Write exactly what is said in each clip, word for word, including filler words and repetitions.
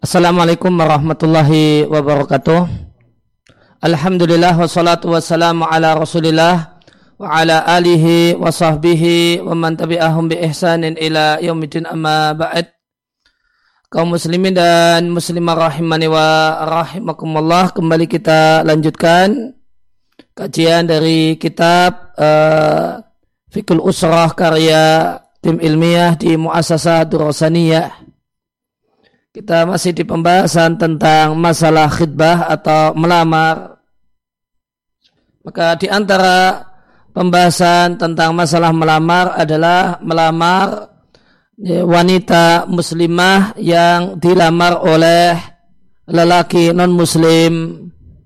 Assalamualaikum warahmatullahi wabarakatuh. Alhamdulillah wassalatu wassalamu ala rasulillah wa ala alihi wa sahbihi wa man tabi'ahum bi ihsanin ila yaumidin amma ba'd. Kaum muslimin dan muslimah rahimani wa rahimakumullah, kembali kita lanjutkan kajian dari kitab uh, Fiqhul Usrah karya tim ilmiah di Muassasah Ad-Durasaniyah. Kita masih di pembahasan tentang masalah khitbah atau melamar. Maka di antara pembahasan tentang masalah melamar adalah melamar wanita muslimah yang dilamar oleh lelaki non-muslim.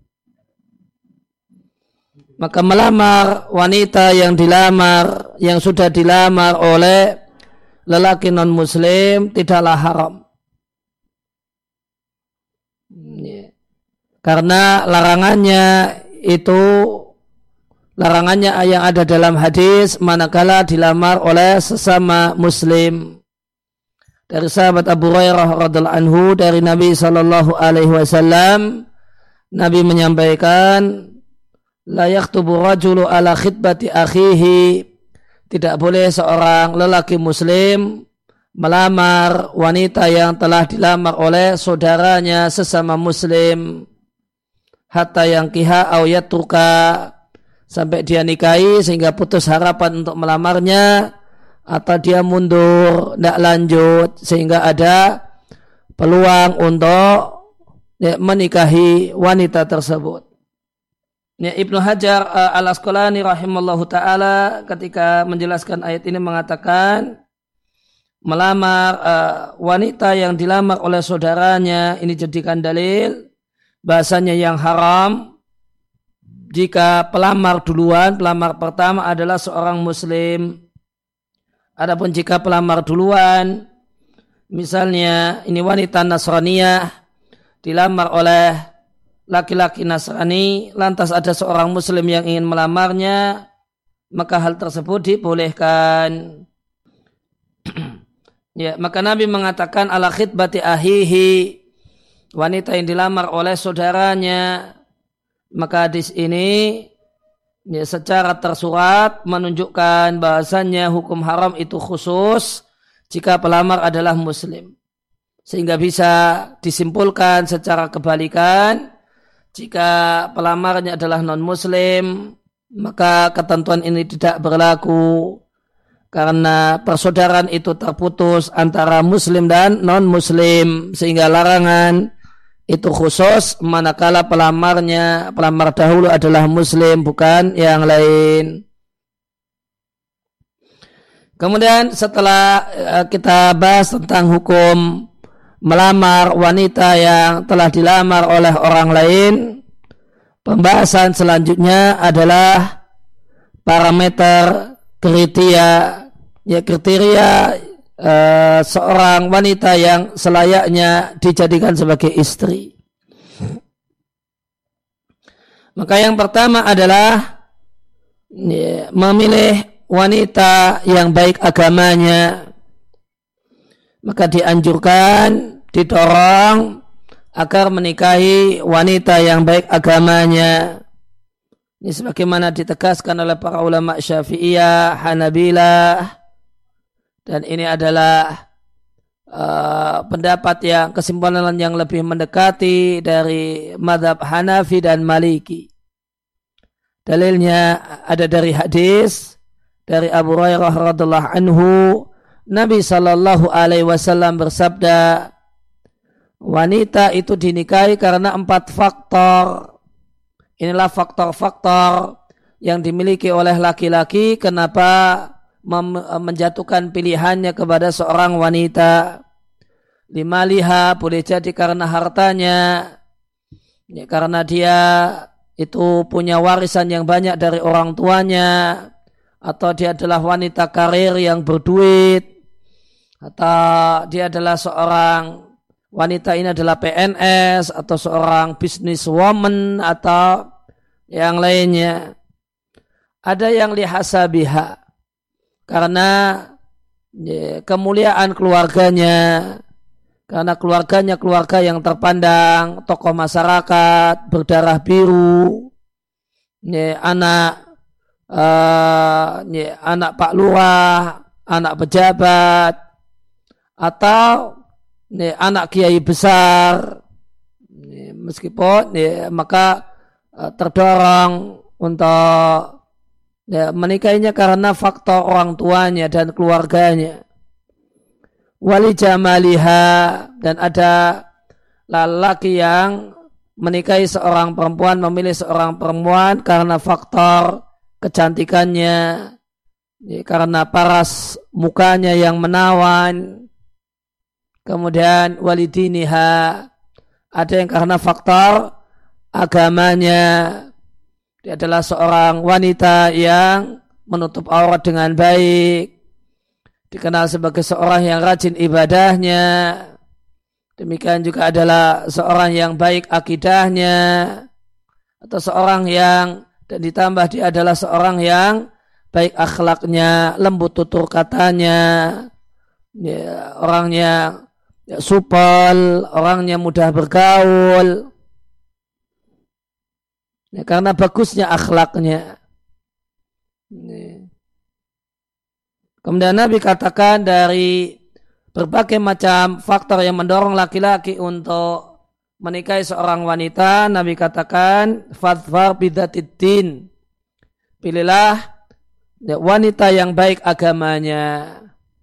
Maka melamar wanita yang dilamar, yang sudah dilamar oleh lelaki non-muslim tidaklah haram. Karena larangannya itu larangannya yang ada dalam hadis manakala dilamar oleh sesama muslim. Dari sahabat Abu Hurairah radhiallahu anhu dari Nabi sallallahu alaihi wasallam, Nabi menyampaikan, la yaktubu rajulu ala khitbati akhihi, tidak boleh seorang lelaki muslim melamar wanita yang telah dilamar oleh saudaranya sesama muslim, hatta yang kiha au yatruka, sampai dia nikahi sehingga putus harapan untuk melamarnya, atau dia mundur tidak lanjut sehingga ada peluang untuk ya, menikahi wanita tersebut. Ya, Ibnu Hajar uh, Al-Asqalani rahimallahu ta'ala ketika menjelaskan ayat ini mengatakan, melamar uh, wanita yang dilamar oleh saudaranya ini jadikan dalil bahasanya yang haram jika pelamar duluan, pelamar pertama adalah seorang muslim. Adapun jika pelamar duluan, misalnya ini wanita Nasraniyah dilamar oleh laki-laki Nasrani, lantas ada seorang muslim yang ingin melamarnya, maka hal tersebut dibolehkan. Ya, maka Nabi mengatakan ala khitbati ahihi, wanita yang dilamar oleh saudaranya. Maka hadis ini ya, secara tersurat menunjukkan bahasanya hukum haram itu khusus jika pelamar adalah muslim. Sehingga bisa disimpulkan secara kebalikan, jika pelamarnya adalah non-muslim, maka ketentuan ini tidak berlaku karena persaudaraan itu terputus antara muslim dan non-muslim, sehingga larangan itu khusus manakala pelamarnya, pelamar dahulu adalah muslim, bukan yang lain. Kemudian setelah kita bahas tentang hukum melamar wanita yang telah dilamar oleh orang lain, pembahasan selanjutnya adalah parameter kriteria, ya kriteria Uh, seorang wanita yang selayaknya dijadikan sebagai istri. Maka yang pertama adalah ya, memilih wanita yang baik agamanya. Maka dianjurkan, didorong agar menikahi wanita yang baik agamanya. Ini sebagaimana ditegaskan oleh para ulama Syafi'iyah, Hanabilah. Dan ini adalah uh, pendapat yang kesimpulan yang lebih mendekati dari mazhab Hanafi dan Maliki. Dalilnya ada dari hadis dari Abu Hurairah radhiallahu anhu, Nabi sallallahu alaihi wasallam bersabda, wanita itu dinikahi karena empat faktor. Inilah faktor-faktor yang dimiliki oleh laki-laki kenapa menjatuhkan pilihannya kepada seorang wanita. Lima liha, boleh jadi karena hartanya, ya, karena dia itu punya warisan yang banyak dari orang tuanya, atau dia adalah wanita karir yang berduit, atau dia adalah seorang wanita ini adalah P N S atau seorang businesswoman atau yang lainnya. Ada yang lihasabiha, karena ya, kemuliaan keluarganya, Karena keluarganya keluarga yang terpandang, tokoh masyarakat, berdarah biru, ini anak uh, ini anak Pak Lurah, anak pejabat, atau ini anak kiai besar. Ini, meskipun ini, maka uh, terdorong untuk ya, menikahinya karena faktor orang tuanya dan keluarganya. Wali jamaliha, dan ada lelaki yang menikahi seorang perempuan, memilih seorang perempuan karena faktor kecantikannya, ya, karena paras mukanya yang menawan. Kemudian walidiniha, ada yang karena faktor agamanya, dia adalah seorang wanita yang menutup aurat dengan baik, dikenal sebagai seorang yang rajin ibadahnya. Demikian juga adalah seorang yang baik akidahnya, atau seorang yang, dan ditambah dia adalah seorang yang baik akhlaknya, lembut tutur katanya, ya, orangnya ya, supel, orangnya mudah bergaul, ya, karena bagusnya akhlaknya. Ya. Kemudian Nabi katakan dari berbagai macam faktor yang mendorong laki-laki untuk menikahi seorang wanita, Nabi katakan fadfar bidzatiddin, pilihlah wanita yang baik agamanya.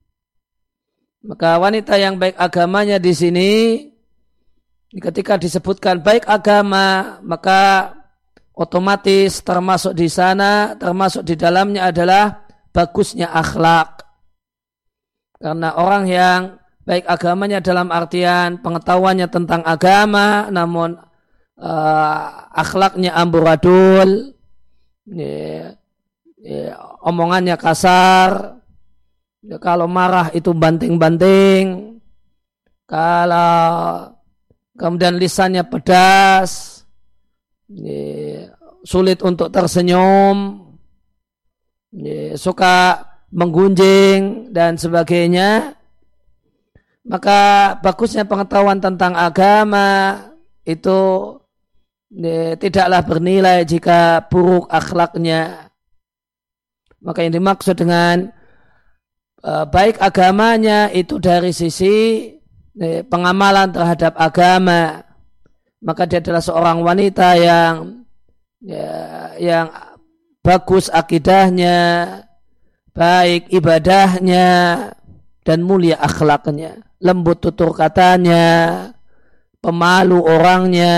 Maka wanita yang baik agamanya di sini, ketika disebutkan baik agama, maka otomatis termasuk di sana, termasuk di dalamnya adalah bagusnya akhlak. Karena orang yang baik agamanya dalam artian pengetahuannya tentang agama, namun uh, akhlaknya amburadul, ya, ya, omongannya kasar, ya, kalau marah itu banting-banting, kalau kemudian lisannya pedas, ya, sulit untuk tersenyum, ya, suka menggunjing dan sebagainya, maka bagusnya pengetahuan tentang agama itu ya, tidaklah bernilai jika buruk akhlaknya. Maka yang dimaksud dengan uh, baik agamanya itu dari sisi ya, pengamalan terhadap agama, maka dia adalah seorang wanita yang ya, yang bagus akidahnya, baik ibadahnya, dan mulia akhlaknya, lembut tutur katanya, pemalu orangnya,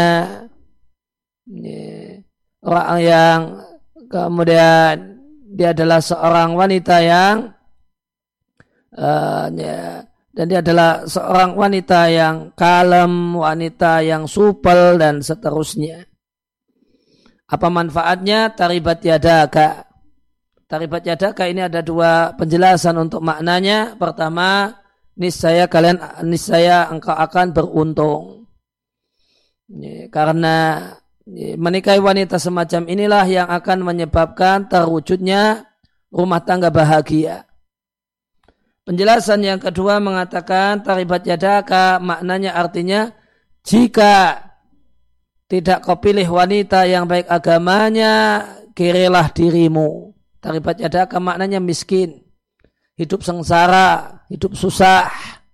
orang yang kemudian dia adalah seorang wanita yang uh, ya, dan dia adalah seorang wanita yang kalem, wanita yang supel, dan seterusnya. Apa manfaatnya? Taribat yadaka. Taribat yadaka ini ada dua penjelasan untuk maknanya. Pertama, niscaya kalian, niscaya engkau akan beruntung. Ini, karena ini, menikahi wanita semacam inilah yang akan menyebabkan terwujudnya rumah tangga bahagia. Penjelasan yang kedua mengatakan taribat yadaka maknanya artinya jika tidak kau pilih wanita yang baik agamanya, kirilah dirimu. Taribat yadaka maknanya miskin, hidup sengsara, hidup susah.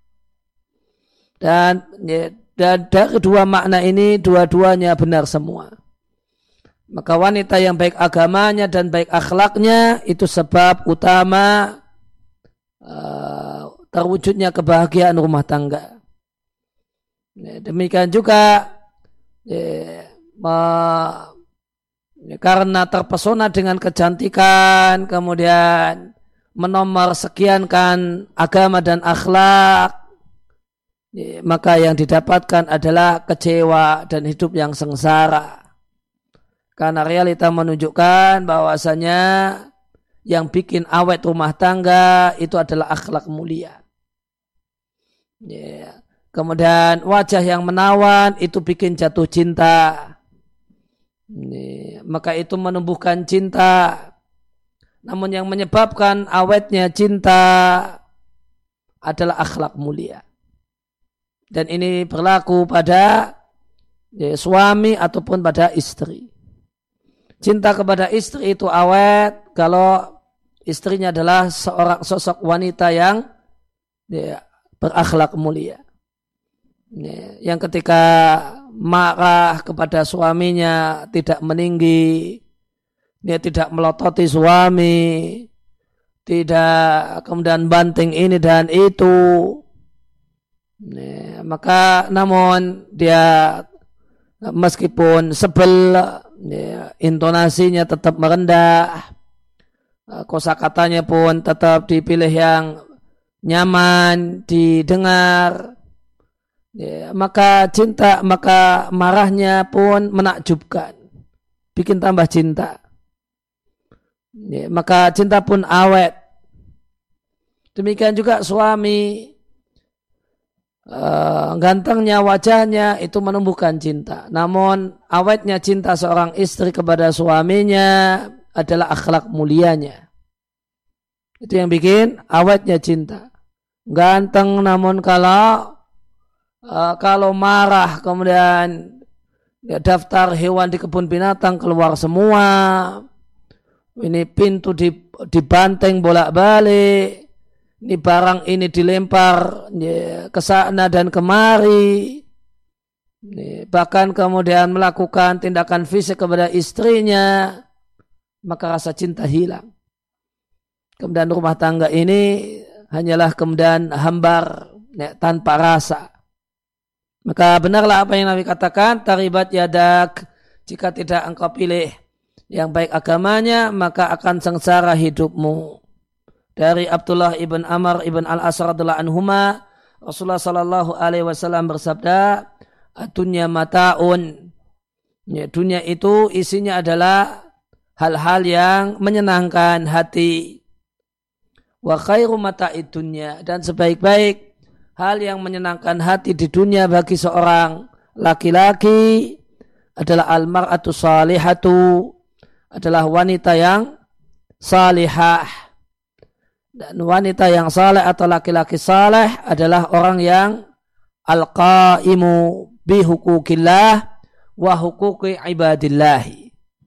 Dan, dan dari dua makna ini, dua-duanya benar semua. Maka wanita yang baik agamanya dan baik akhlaknya itu sebab utama uh, terwujudnya kebahagiaan rumah tangga. Demikian juga Ya, ma, ya, karena terpesona dengan kecantikan, kemudian menomor sekiankan agama dan akhlak, ya, maka yang didapatkan adalah kecewa dan hidup yang sengsara. Karena realita menunjukkan bahwasanya yang bikin awet rumah tangga itu adalah akhlak mulia. Ya. Kemudian wajah yang menawan itu bikin jatuh cinta. Ini, maka itu menumbuhkan cinta. Namun yang menyebabkan awetnya cinta adalah akhlak mulia. Dan ini berlaku pada ya, suami ataupun pada istri. Cinta kepada istri itu awet kalau istrinya adalah seorang sosok wanita yang ya, berakhlak mulia. Ya, yang ketika marah kepada suaminya tidak meninggi, dia tidak melototi suami, tidak kemudian banting ini dan itu. Ya, maka namun dia meskipun sebel, ya, intonasinya tetap merendah, kosakatanya pun tetap dipilih yang nyaman didengar, ya, maka cinta maka marahnya pun menakjubkan, bikin tambah cinta, ya, maka cinta pun awet. Demikian juga suami, Uh, gantengnya wajahnya itu menumbuhkan cinta. Namun awetnya cinta seorang istri kepada suaminya adalah akhlak mulianya. Itu yang bikin awetnya cinta. Ganteng namun kalau uh, kalau marah kemudian ya, daftar hewan di kebun binatang keluar semua. Ini pintu dibanting bolak-balik. Ini barang ini dilempar ya, ke sana dan kemari, ya, bahkan kemudian melakukan tindakan fisik kepada istrinya, maka rasa cinta hilang. Kemudian rumah tangga ini hanyalah kemudian hambar ya, tanpa rasa. Maka benarlah apa yang Nabi katakan, taribat yadak, jika tidak engkau pilih yang baik agamanya, maka akan sengsara hidupmu. Dari Abdullah ibn Amr ibn al-As radhiyallahu anhuma, Rasulullah sallallahu alaihi wasallam bersabda, "Dunya mataun." Ya, dunia itu isinya adalah hal-hal yang menyenangkan hati. Wa khairu mata'id dunya, dan sebaik-baik hal yang menyenangkan hati di dunia bagi seorang laki-laki adalah al-mar'atu salihatu, adalah wanita yang salihah. Dan wanita yang saleh atau laki-laki saleh adalah orang yang al-qaimu bi hukukillah wa hukuki ibadillahi.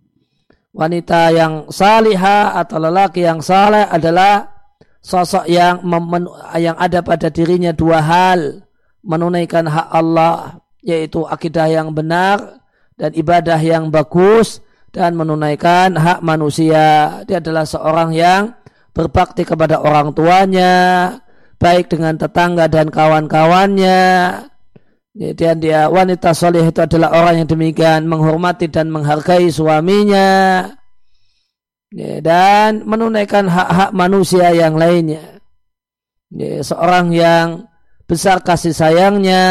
Wanita yang salihah atau lelaki yang saleh adalah sosok yang memen- yang ada pada dirinya dua hal, menunaikan hak Allah, yaitu akidah yang benar dan ibadah yang bagus, dan menunaikan hak manusia. Dia adalah seorang yang berbakti kepada orang tuanya, baik dengan tetangga dan kawan-kawannya. Dan dia wanita soleh itu adalah orang yang demikian menghormati dan menghargai suaminya, dan menunaikan hak-hak manusia yang lainnya. Seorang yang besar kasih sayangnya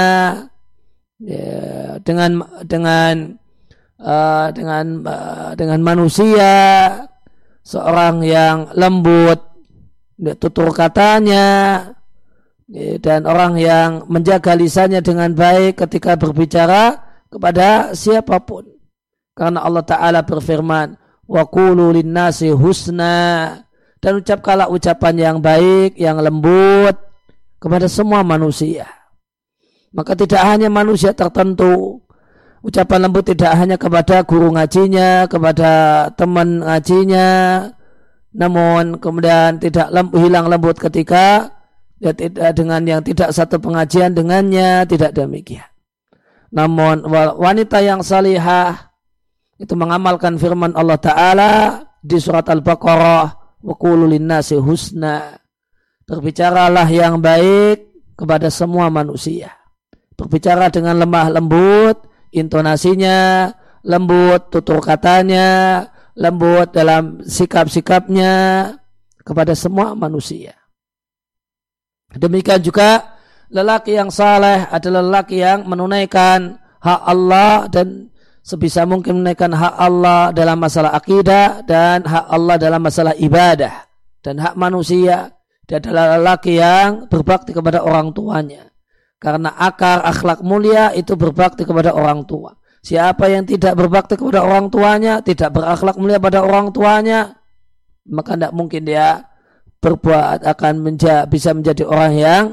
dengan dengan uh, dengan uh, dengan manusia. Seorang yang lembut tutur katanya, dan orang yang menjaga lisannya dengan baik ketika berbicara kepada siapapun. Karena Allah Ta'ala berfirman, wa qulu linnasi husna, dan ucapkanlah ucapan yang baik, yang lembut kepada semua manusia. Maka tidak hanya manusia tertentu. Ucapan lembut tidak hanya kepada guru ngajinya, kepada teman ngajinya, namun kemudian tidak lem, hilang lembut ketika ya, tidak, dengan yang tidak satu pengajian dengannya, tidak demikian. Namun wanita yang salihah itu mengamalkan firman Allah Ta'ala di surat Al-Baqarah, wa qulu linnasi husna, berbicaralah yang baik kepada semua manusia, berbicara dengan lemah lembut, intonasinya lembut, tutur katanya lembut dalam sikap-sikapnya kepada semua manusia. Demikian juga lelaki yang saleh adalah lelaki yang menunaikan hak Allah, dan sebisa mungkin menunaikan hak Allah dalam masalah akidah dan hak Allah dalam masalah ibadah dan hak manusia. Dia adalah lelaki yang berbakti kepada orang tuanya. Karena akar akhlak mulia itu berbakti kepada orang tua. Siapa yang tidak berbakti kepada orang tuanya, tidak berakhlak mulia pada orang tuanya, maka tidak mungkin dia berbuat akan menja- bisa menjadi orang yang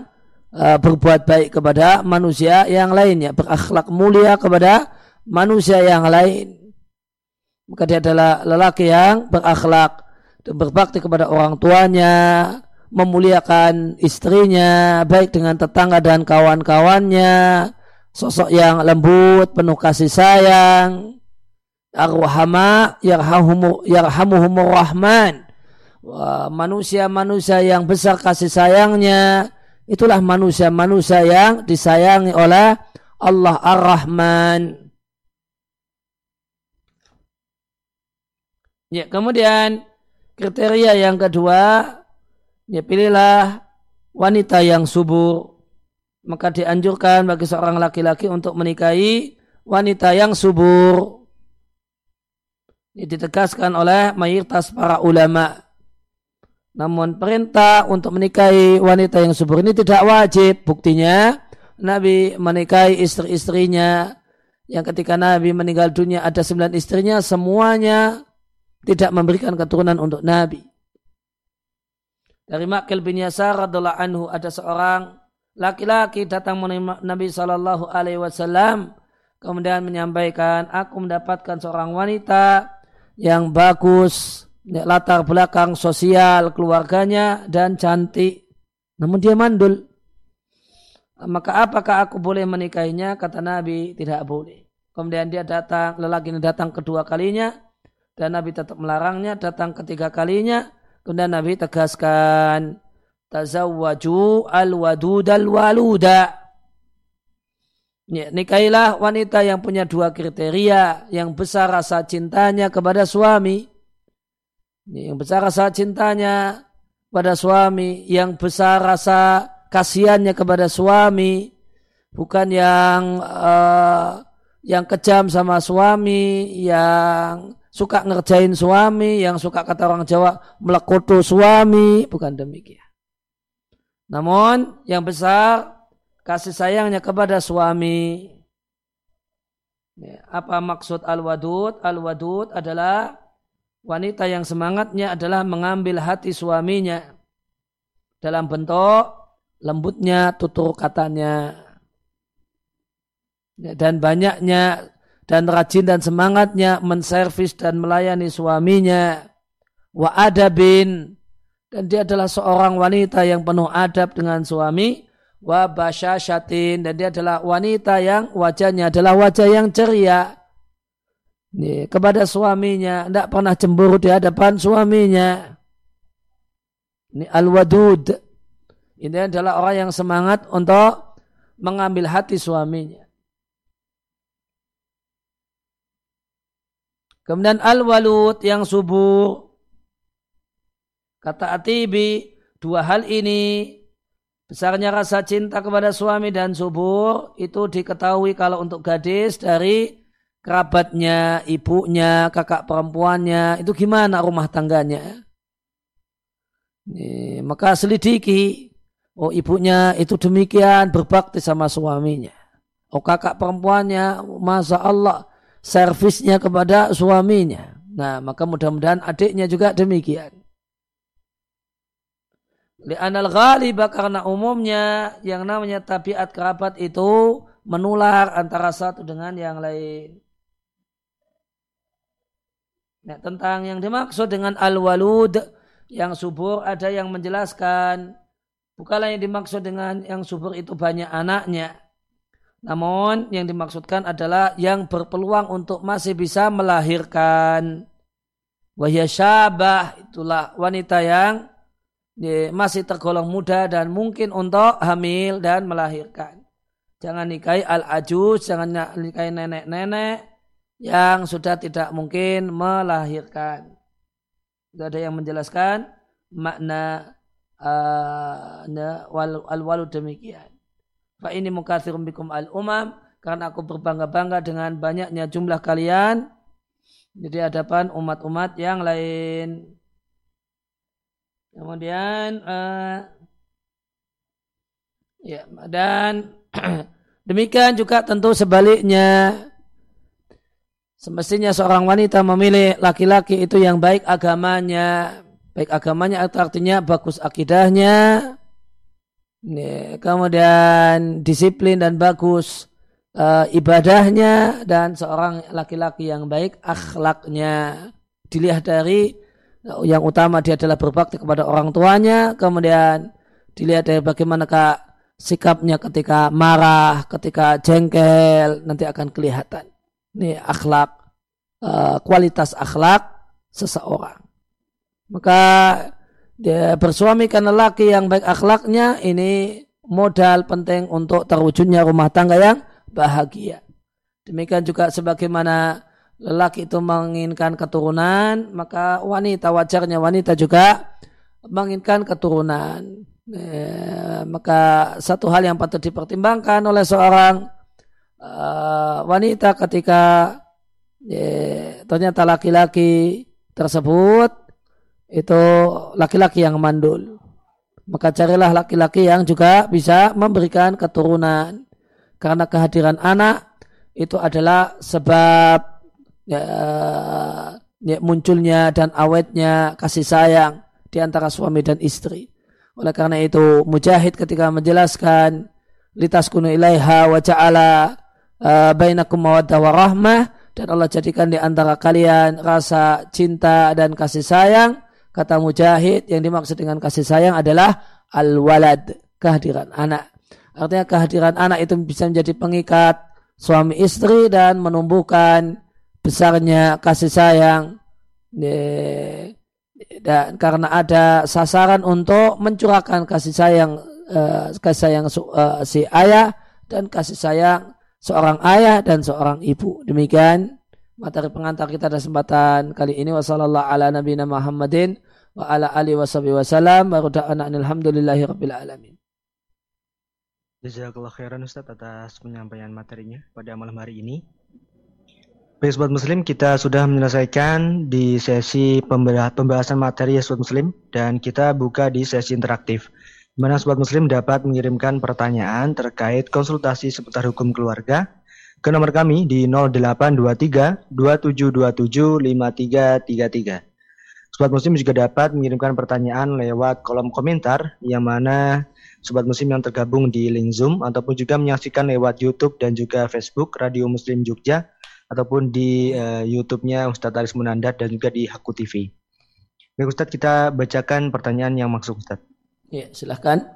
uh, berbuat baik kepada manusia yang lainnya, berakhlak mulia kepada manusia yang lain. Maka dia adalah lelaki yang berakhlak dan berbakti kepada orang tuanya, memuliakan istrinya, baik dengan tetangga dan kawan-kawannya, sosok yang lembut, penuh kasih sayang, arwahama, yarhamuhumur yarhamuhumur rahman. Manusia-manusia yang besar kasih sayangnya, itulah manusia-manusia yang disayangi oleh Allah Ar-Rahman. Ya, kemudian kriteria yang kedua, ya pilihlah wanita yang subur. Maka dianjurkan bagi seorang laki-laki untuk menikahi wanita yang subur. Ini ditegaskan oleh mayoritas para ulama. Namun perintah untuk menikahi wanita yang subur ini tidak wajib. Buktinya Nabi menikahi istri-istrinya yang ketika Nabi meninggal dunia ada sembilan istrinya, semuanya tidak memberikan keturunan untuk Nabi. Dari Maqil bin Yasar radhiallahu anhu, ada seorang laki-laki datang menemui Nabi Shallallahu Alaihi Wasallam, kemudian menyampaikan, aku mendapatkan seorang wanita yang bagus, latar belakang sosial keluarganya dan cantik, namun dia mandul. Maka apakah aku boleh menikahinya? Kata Nabi, tidak boleh. Kemudian dia datang, lelaki ini datang kedua kalinya, dan Nabi tetap melarangnya. Datang ketiga kalinya, kemudian Nabi tegaskan, tazawwaju al-wadud al-waluda. Ya, nikahilah wanita yang punya dua kriteria, yang besar rasa cintanya kepada suami, yang besar rasa cintanya pada suami, yang besar rasa kasihannya kepada suami, bukan yang uh, yang kejam sama suami, yang suka ngerjain suami, yang suka kata orang Jawa melekoto suami, bukan demikian. Namun yang besar kasih sayangnya kepada suami. Apa maksud al-wadud? Al-wadud adalah wanita yang semangatnya adalah mengambil hati suaminya dalam bentuk lembutnya tutur katanya, dan banyaknya dan rajin dan semangatnya menservis dan melayani suaminya. Wa adabin, dan dia adalah seorang wanita yang penuh adab dengan suami. Wa basyasyatin, dan dia adalah wanita yang wajahnya adalah wajah yang ceria ini, kepada suaminya, tidak pernah cemburu di hadapan suaminya. Ini al-wadud, ini adalah orang yang semangat untuk mengambil hati suaminya. Kemudian al-walud, yang subur. Kata Atibi, dua hal ini, besarnya rasa cinta kepada suami dan subur, itu diketahui kalau untuk gadis dari kerabatnya, ibunya, kakak perempuannya, itu gimana rumah tangganya. Ini, maka selidiki, oh ibunya itu demikian berbakti sama suaminya. Oh kakak perempuannya, masya Allah, servisnya kepada suaminya. Nah maka mudah-mudahan adiknya juga demikian. Li'anal ghalibah, karena umumnya yang namanya tabiat kerabat itu menular antara satu dengan yang lain. Nah, tentang yang dimaksud dengan al-walud yang subur, ada yang menjelaskan bukanlah yang dimaksud dengan yang subur itu banyak anaknya, namun yang dimaksudkan adalah yang berpeluang untuk masih bisa melahirkan. Wahya syabah, itulah wanita yang masih tergolong muda dan mungkin untuk hamil dan melahirkan. Jangan nikahi al-ajuz, jangan nikahi nenek-nenek yang sudah tidak mungkin melahirkan. Itu ada yang menjelaskan makna uh, al-walud demikian. Fa ini mukatsirun bikum al-umam, karena aku berbangga-bangga dengan banyaknya jumlah kalian di hadapan umat-umat yang lain. Kemudian uh, ya, dan demikian juga tentu sebaliknya, semestinya seorang wanita memilih laki-laki itu yang baik agamanya. Baik agamanya artinya bagus akidahnya, kemudian disiplin dan bagus uh, ibadahnya, dan seorang laki-laki yang baik akhlaknya. Dilihat dari yang utama dia adalah berbakti kepada orang tuanya, kemudian dilihat dari bagaimanakah sikapnya ketika marah, ketika jengkel, nanti akan kelihatan. Ini akhlak, uh, kualitas akhlak seseorang. Maka dia bersuami karena laki yang baik akhlaknya, ini modal penting untuk terwujudnya rumah tangga yang bahagia. Demikian juga sebagaimana lelaki itu menginginkan keturunan, maka wanita, wajarnya wanita juga menginginkan keturunan. Eh, maka satu hal yang patut dipertimbangkan oleh seorang uh, wanita ketika eh, ternyata laki-laki tersebut itu laki-laki yang mandul, maka carilah laki-laki yang juga bisa memberikan keturunan, karena kehadiran anak itu adalah sebab ya, ya, munculnya dan awetnya kasih sayang di antara suami dan istri. Oleh karena itu Mujahid ketika menjelaskan litaskunu ilaiha wa ja'ala uh, bainakum mawaddah wa rahmah, dan Allah jadikan di antara kalian rasa cinta dan kasih sayang. Kata Mujahid, yang dimaksud dengan kasih sayang adalah al-walad, kehadiran anak. Artinya kehadiran anak itu bisa menjadi pengikat suami istri dan menumbuhkan besarnya kasih sayang. Dan karena ada sasaran untuk mencurahkan kasih sayang, kasih sayang si ayah dan kasih sayang seorang ayah dan seorang ibu. Demikian materi pengantar kita pada kesempatan kali ini. Wassallallahu ala nabiyina Muhammadin wa ala alihi washabihi wasallam. Wa rada'ana alhamdulillahi rabbil alamin. Jazakallahu khairan Ustaz atas penyampaian materinya pada malam hari ini. Baik Sobat Muslim, kita sudah menyelesaikan di sesi pembahasan materi ya Sobat Muslim, dan kita buka di sesi interaktif, di mana Sobat Muslim dapat mengirimkan pertanyaan terkait konsultasi seputar hukum keluarga ke nomor kami di nol delapan dua tiga dua tujuh dua tujuh lima tiga tiga tiga. Sobat Muslim juga dapat mengirimkan pertanyaan lewat kolom komentar, yang mana Sobat Muslim yang tergabung di link Zoom ataupun juga menyaksikan lewat YouTube dan juga Facebook Radio Muslim Jogja, ataupun di uh, YouTube-nya Ustadz Aris Munandar dan juga di Haku T V. Baik Ustadz, kita bacakan pertanyaan yang masuk Ustadz. Ya, silahkan.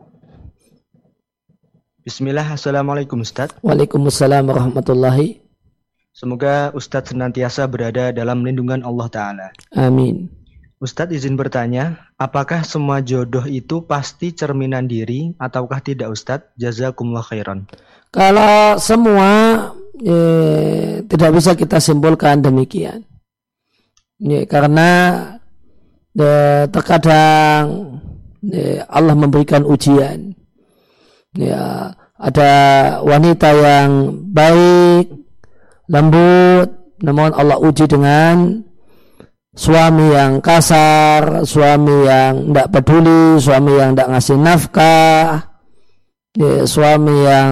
Bismillah, Assalamualaikum Ustadz. Waalaikumsalam warahmatullahi. Semoga Ustadz senantiasa berada dalam lindungan Allah Ta'ala. Amin. Ustadz izin bertanya, apakah semua jodoh itu pasti cerminan diri ataukah tidak Ustadz? Jazakumullah khairan. Kalau semua eh, tidak bisa kita simpulkan demikian. Ya, karena eh, terkadang eh, Allah memberikan ujian. Ya, ada wanita yang baik, lembut, namun Allah uji dengan suami yang kasar, suami yang tidak peduli, suami yang tidak ngasih nafkah, ya, suami yang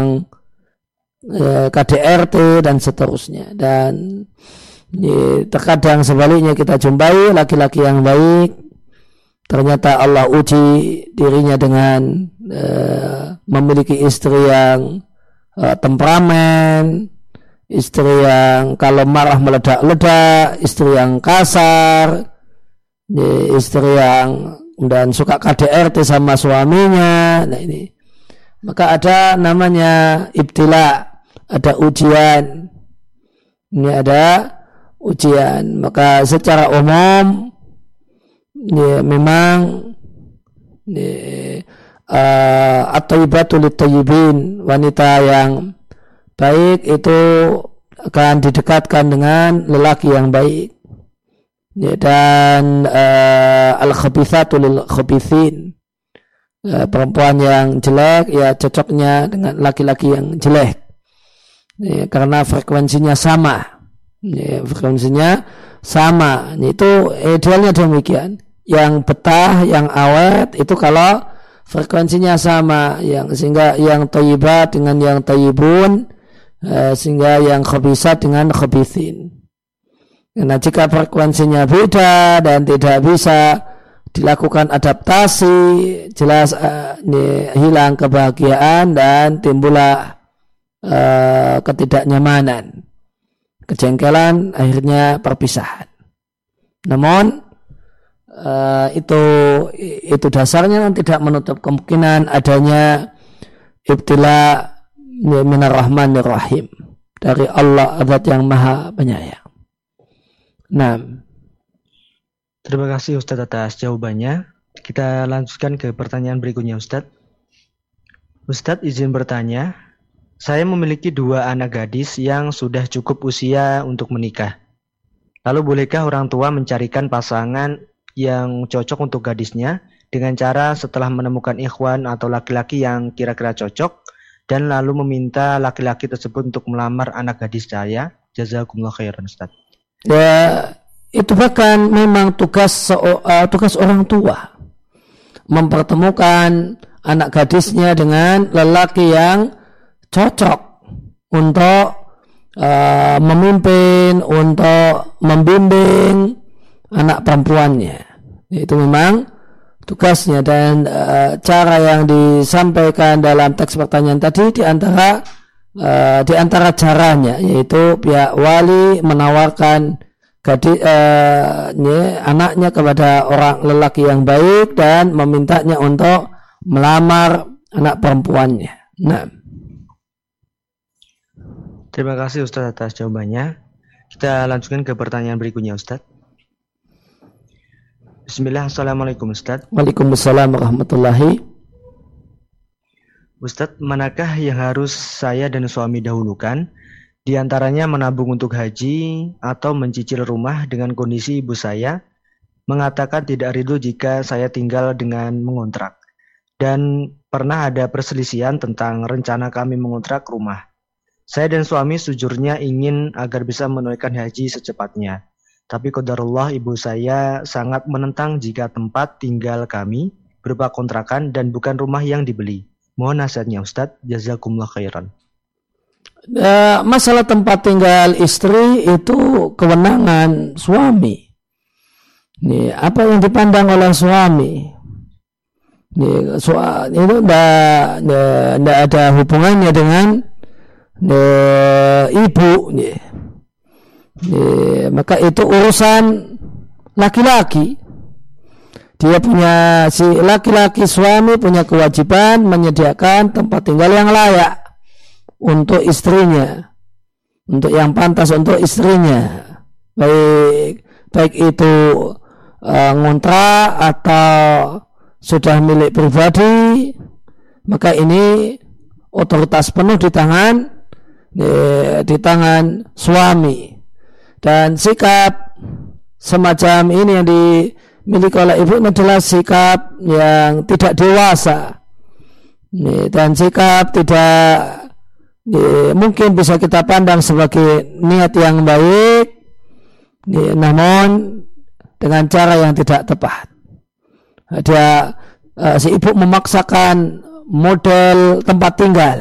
ya, K D R T dan seterusnya. Dan ya, terkadang sebaliknya kita jumpai laki-laki yang baik, ternyata Allah uji dirinya dengan uh, memiliki istri yang uh, temperamen, istri yang kalau marah meledak-ledak, istri yang kasar, istri yang dan suka K D R T sama suaminya. Nah ini, maka ada namanya ibtila, ada ujian. Ini ada ujian. Maka secara umum ya, memang ya, uh, at-thayyibatu lit-thayyibin, wanita yang baik itu akan didekatkan dengan lelaki yang baik. Ya, dan uh, al-khabithatu lil-khabithin, ya, perempuan yang jelek ya cocoknya dengan laki-laki yang jelek. Ya, karena frekuensinya sama. Ya, frekuensinya sama. Ya, itu idealnya demikian. Yang betah, yang awet itu kalau frekuensinya sama, yang sehingga yang thayyibat dengan yang thayyibun, eh, sehingga yang khabisat dengan khabithin. Nah, jika frekuensinya beda dan tidak bisa dilakukan adaptasi, jelas uh, ini, hilang kebahagiaan dan timbullah uh, ketidaknyamanan, kejengkelan, akhirnya perpisahan. Namun uh, itu itu dasarnya tidak menutup kemungkinan adanya ibtila minar rahmanir rahim, dari Allah Zat yang Maha Penyayang. Nah, terima kasih Ustadz atas jawabannya. Kita lanjutkan ke pertanyaan berikutnya, Ustadz. Ustadz izin bertanya, saya memiliki dua anak gadis yang sudah cukup usia untuk menikah. Lalu bolehkah orang tua mencarikan pasangan yang cocok untuk gadisnya dengan cara setelah menemukan ikhwan atau laki-laki yang kira-kira cocok dan lalu meminta laki-laki tersebut untuk melamar anak gadis saya? Jazakumullah khairan, Ustaz. Ya, itu bahkan memang tugas uh, tugas orang tua mempertemukan anak gadisnya dengan lelaki yang cocok untuk Uh, memimpin, untuk membimbing anak perempuannya. Itu memang tugasnya, dan uh, cara yang disampaikan dalam teks pertanyaan tadi diantara uh, diantara caranya yaitu pihak wali menawarkan gadis uh, anaknya kepada orang lelaki yang baik dan memintanya untuk melamar anak perempuannya. Nah, terima kasih Ustaz atas jawabannya. Kita lanjutkan ke pertanyaan berikutnya, Ustaz. Bismillah, Assalamualaikum Ustaz. Waalaikumsalam warahmatullahi. Ustaz, manakah yang harus saya dan suami dahulukan? Di antaranya menabung untuk haji atau mencicil rumah dengan kondisi ibu saya mengatakan tidak ridho jika saya tinggal dengan mengontrak. Dan pernah ada perselisihan tentang rencana kami mengontrak rumah. Saya dan suami sejujurnya ingin agar bisa menunaikan haji secepatnya. Tapi qadarullah ibu saya sangat menentang jika tempat tinggal kami berupa kontrakan dan bukan rumah yang dibeli. Mohon nasihatnya Ustadz, jazakumullah khairan. Uh, masalah tempat tinggal istri itu kewenangan suami. Nih, apa yang dipandang oleh suami? Nih, soal itu tidak ada hubungannya dengan Nih, ibu nih. Nih, maka itu urusan laki-laki. Dia punya, si laki-laki suami punya kewajiban menyediakan tempat tinggal yang layak untuk istrinya, untuk yang pantas untuk istrinya, baik baik itu uh, ngontrak atau sudah milik pribadi. Maka ini otoritas penuh di tangan Di, di tangan suami, dan sikap semacam ini yang dimiliki oleh ibu adalah sikap yang tidak dewasa, dan sikap tidak mungkin bisa kita pandang sebagai niat yang baik, namun dengan cara yang tidak tepat. Dia si ibu memaksakan model tempat tinggal,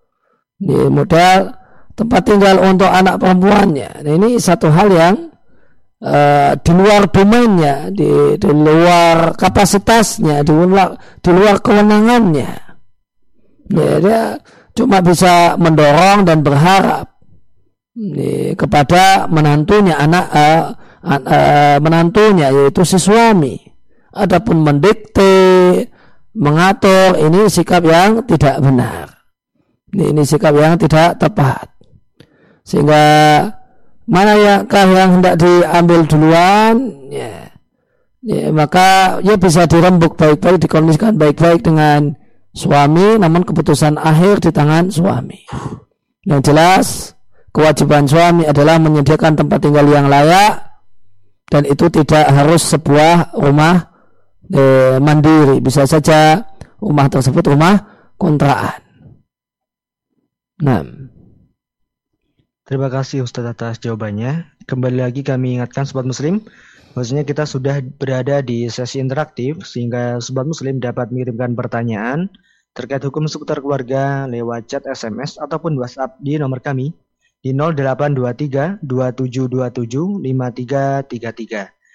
model tempat tinggal untuk anak perempuannya. Nah, ini satu hal yang uh, di luar domainnya, di, di luar kapasitasnya, di luar, di luar kewenangannya. Nah, dia cuma bisa mendorong dan berharap nih, kepada menantunya, anak uh, uh, menantunya yaitu si suami. Adapun mendikte, mengatur, ini sikap yang tidak benar. Ini, ini sikap yang tidak tepat. Sehingga mana yakah yang hendak diambil duluan, ya, ya, maka ya bisa dirembuk baik-baik, dikondisikan baik-baik dengan suami, namun keputusan akhir di tangan suami. Yang jelas kewajiban suami adalah menyediakan tempat tinggal yang layak, dan itu tidak harus sebuah rumah eh, mandiri, bisa saja rumah tersebut rumah kontrakan. Nah, terima kasih Ustadz atas jawabannya. Kembali lagi kami ingatkan Sobat Muslim, maksudnya kita sudah berada di sesi interaktif sehingga Sobat Muslim dapat mengirimkan pertanyaan terkait hukum seputar keluarga lewat chat S M S ataupun WhatsApp di nomor kami di nol delapan dua tiga dua tujuh dua tujuh lima tiga tiga tiga.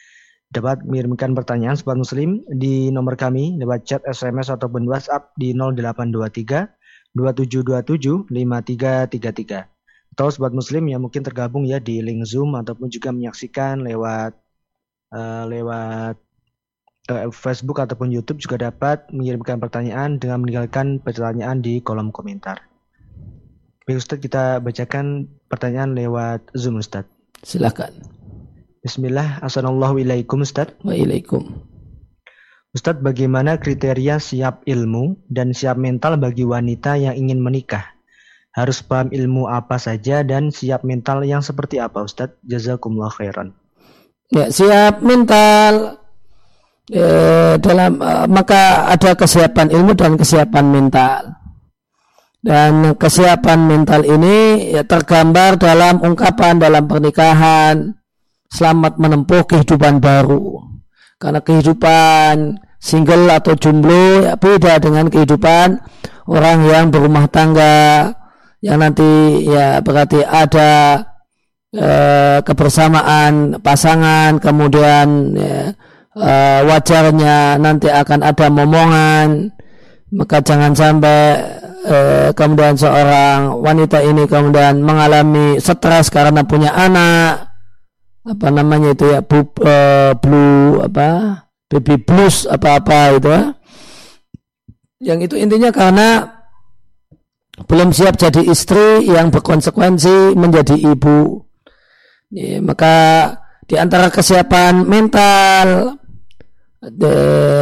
dapat mengirimkan pertanyaan Sobat Muslim di nomor kami lewat chat, S M S ataupun WhatsApp di nol delapan dua tiga dua tujuh dua tujuh lima tiga tiga tiga. Atau Sobat Muslim yang mungkin tergabung ya di link Zoom ataupun juga menyaksikan lewat uh, lewat uh, Facebook ataupun YouTube juga dapat mengirimkan pertanyaan dengan meninggalkan pertanyaan di kolom komentar. Baik Ustadz, kita bacakan pertanyaan lewat Zoom Ustadz. Silakan. Bismillah, assalamualaikum Ustadz. Waalaikum. Ustadz, bagaimana kriteria siap ilmu dan siap mental bagi wanita yang ingin menikah? Harus paham ilmu apa saja dan siap mental yang seperti apa Ustadz? Jazakumullah khairan. Ya, siap mental eh, dalam eh, maka ada kesiapan ilmu dan kesiapan mental. Dan kesiapan mental ini ya, tergambar dalam ungkapan dalam pernikahan, selamat menempuh kehidupan baru. Karena kehidupan single atau jomblo ya, beda dengan kehidupan orang yang berumah tangga, yang nanti ya berarti ada eh, kebersamaan pasangan, kemudian ya, eh, wajarnya nanti akan ada momongan. Maka jangan sampai eh, kemudian seorang wanita ini kemudian mengalami stres karena punya anak, apa namanya itu ya, bu, uh, blue apa baby blues apa-apa itu ya. Yang itu intinya karena belum siap jadi istri yang berkonsekuensi menjadi ibu. Ya, maka di antara kesiapan mental de,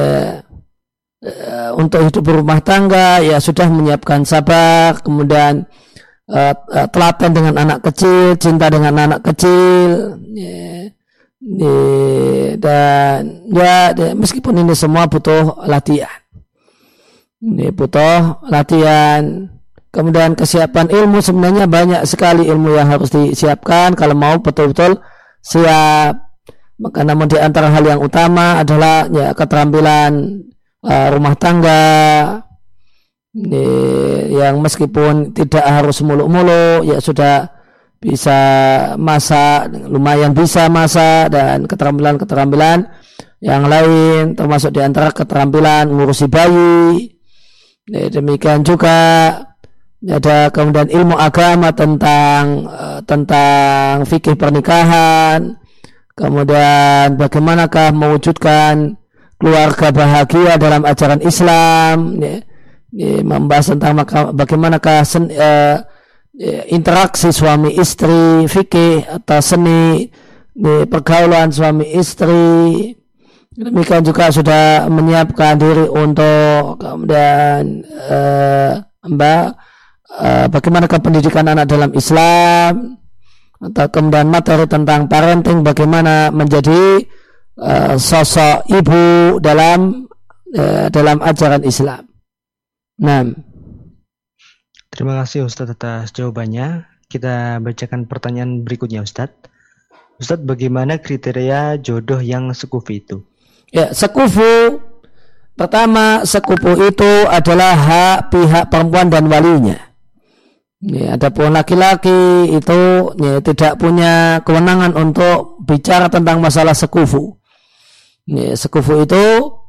uh, untuk hidup berumah tangga ya sudah menyiapkan sabar, kemudian Uh, uh, telaten dengan anak kecil, cinta dengan anak kecil, yeah. Yeah. Dan ya yeah, meskipun ini semua butuh latihan, ini butuh latihan. Kemudian kesiapan ilmu, sebenarnya banyak sekali ilmu yang harus disiapkan kalau mau betul-betul siap. Maka namun di antara hal yang utama adalah ya keterampilan uh, rumah tangga. Ini yang meskipun tidak harus muluk-muluk ya sudah bisa masak, lumayan bisa masak, dan keterampilan-keterampilan yang lain termasuk di antara keterampilan ngurusi bayi. Ya, demikian juga ada kemudian ilmu agama tentang uh, tentang fikih pernikahan, kemudian bagaimanakah mewujudkan keluarga bahagia dalam ajaran Islam, ya. Ini membahas tentang maka, bagaimanakah sen, uh, interaksi suami istri, fikih atau seni ini, pergaulan suami istri. Demikian juga sudah menyiapkan diri untuk kemudian uh, mbak uh, bagaimanakah pendidikan anak dalam Islam, atau kemudian materi tentang parenting, bagaimana menjadi uh, sosok ibu dalam uh, dalam ajaran Islam. Nah, terima kasih Ustadz atas jawabannya. Kita bacakan pertanyaan berikutnya Ustadz. Ustadz, bagaimana kriteria jodoh yang sekufu itu? Ya, sekufu pertama, sekufu itu adalah hak pihak perempuan dan walinya. Ya, adapun laki-laki itu ya, tidak punya kewenangan untuk bicara tentang masalah sekufu. Ya, sekufu itu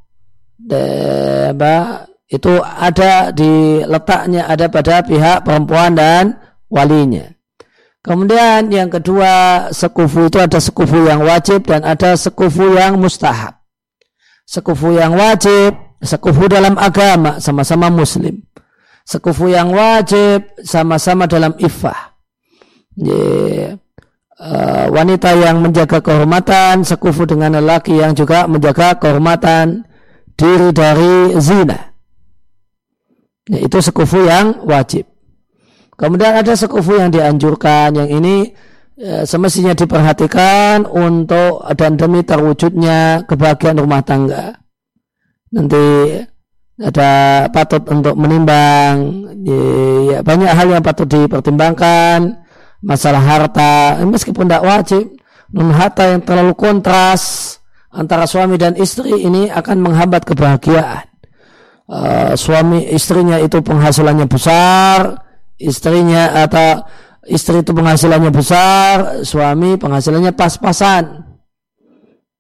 de, itu ada di letaknya ada pada pihak perempuan dan walinya. Kemudian yang kedua, sekufu itu ada sekufu yang wajib dan ada sekufu yang mustahab. Sekufu yang wajib, sekufu dalam agama, sama-sama muslim. Sekufu yang wajib, sama-sama dalam iffah. Yeah. Uh, wanita yang menjaga kehormatan, sekufu dengan lelaki yang juga menjaga kehormatan diri dari zina. Ya, itu sekufu yang wajib. Kemudian ada sekufu yang dianjurkan, yang ini ya, semestinya diperhatikan untuk dan demi terwujudnya kebahagiaan rumah tangga. Nanti ada patut untuk menimbang, ya, banyak hal yang patut dipertimbangkan. Masalah harta, meskipun tidak wajib, namun harta yang terlalu kontras antara suami dan istri ini akan menghambat kebahagiaan. Uh, suami istrinya itu penghasilannya besar, istrinya atau istri itu penghasilannya besar, suami penghasilannya pas-pasan.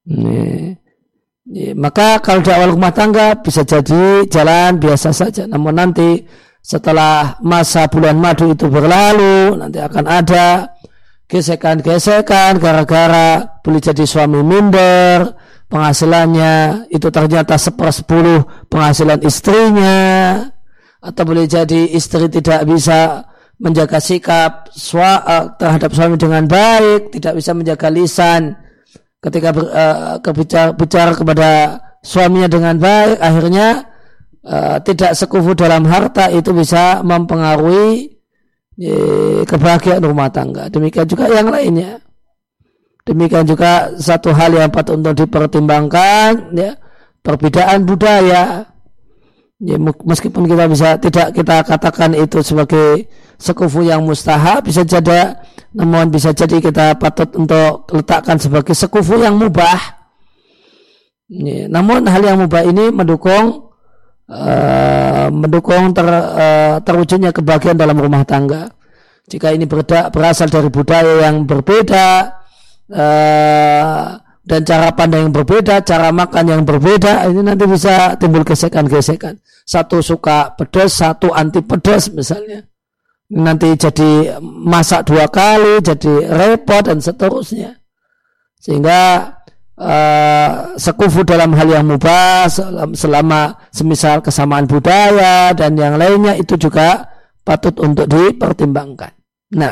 Nih. Maka kalau di awal rumah tangga bisa jadi jalan biasa saja. Namun nanti setelah masa bulan madu itu berlalu, nanti akan ada gesekan-gesekan gara-gara boleh jadi suami minder, penghasilannya itu ternyata sepersepuluh penghasilan istrinya, atau boleh jadi istri tidak bisa menjaga sikap terhadap suami dengan baik, tidak bisa menjaga lisan ketika ber, uh, kebicara, bicara kepada suaminya dengan baik, akhirnya uh, tidak sekufu dalam harta, itu bisa mempengaruhi uh, kebahagiaan rumah tangga. Demikian juga yang lainnya. Demikian juga satu hal yang patut untuk dipertimbangkan, ya, perbedaan budaya. Ya, meskipun kita bisa tidak kita katakan itu sebagai sekufu yang mustahab, bisa jadi, namun bisa jadi kita patut untuk letakkan sebagai sekufu yang mubah. Ya, namun hal yang mubah ini mendukung uh, mendukung ter, uh, terwujudnya kebahagiaan dalam rumah tangga. Jika ini berda, berasal dari budaya yang berbeda, uh, dan cara pandang yang berbeda, cara makan yang berbeda, ini nanti bisa timbul gesekan-gesekan. Satu suka pedas, satu anti pedas misalnya. Nanti jadi masak dua kali, jadi repot dan seterusnya. Sehingga uh, sekufu dalam hal yang mubah, selama semisal kesamaan budaya dan yang lainnya, itu juga patut untuk dipertimbangkan. Nah,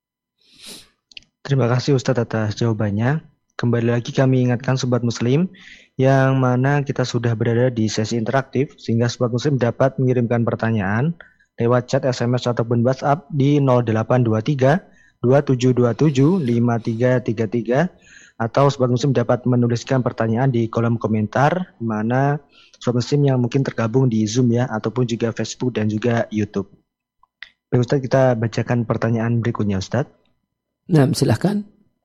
terima kasih Ustadz atas jawabannya. Kembali lagi kami ingatkan Sobat Muslim yang mana kita sudah berada di sesi interaktif, sehingga Sobat Muslim dapat mengirimkan pertanyaan lewat chat, S M S ataupun WhatsApp di nol delapan dua tiga dua tujuh dua tujuh lima tiga tiga tiga, atau Sobat Muslim dapat menuliskan pertanyaan di kolom komentar mana Sobat Muslim yang mungkin tergabung di Zoom ya, ataupun juga Facebook dan juga YouTube. Baik Ustadz, kita bacakan pertanyaan berikutnya Ustadz. Nah, silahkan.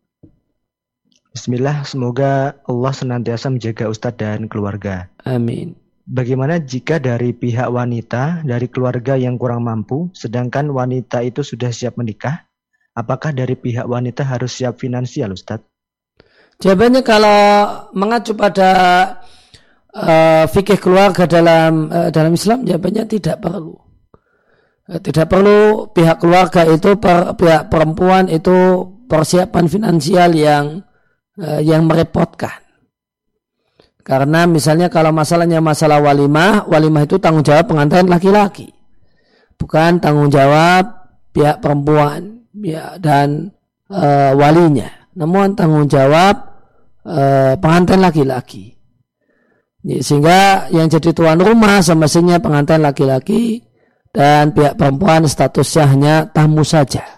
Bismillah, semoga Allah senantiasa menjaga Ustadz dan keluarga. Amin. Bagaimana jika dari pihak wanita, dari keluarga yang kurang mampu, sedangkan wanita itu sudah siap menikah? Apakah dari pihak wanita harus siap finansial, Ustadz? Jawabannya kalau mengacu pada uh, fikih keluarga dalam uh, dalam Islam, jawabannya tidak perlu. Uh, tidak perlu pihak keluarga itu, per, pihak perempuan itu persiapan finansial yang yang merepotkan. Karena misalnya kalau masalahnya masalah walimah, walimah itu tanggung jawab pengantin laki-laki, bukan tanggung jawab pihak perempuan ya, dan e, walinya, namun tanggung jawab e, pengantin laki-laki. Sehingga yang jadi tuan rumah semestinya pengantin laki-laki, dan pihak perempuan statusnya hanya tamu saja.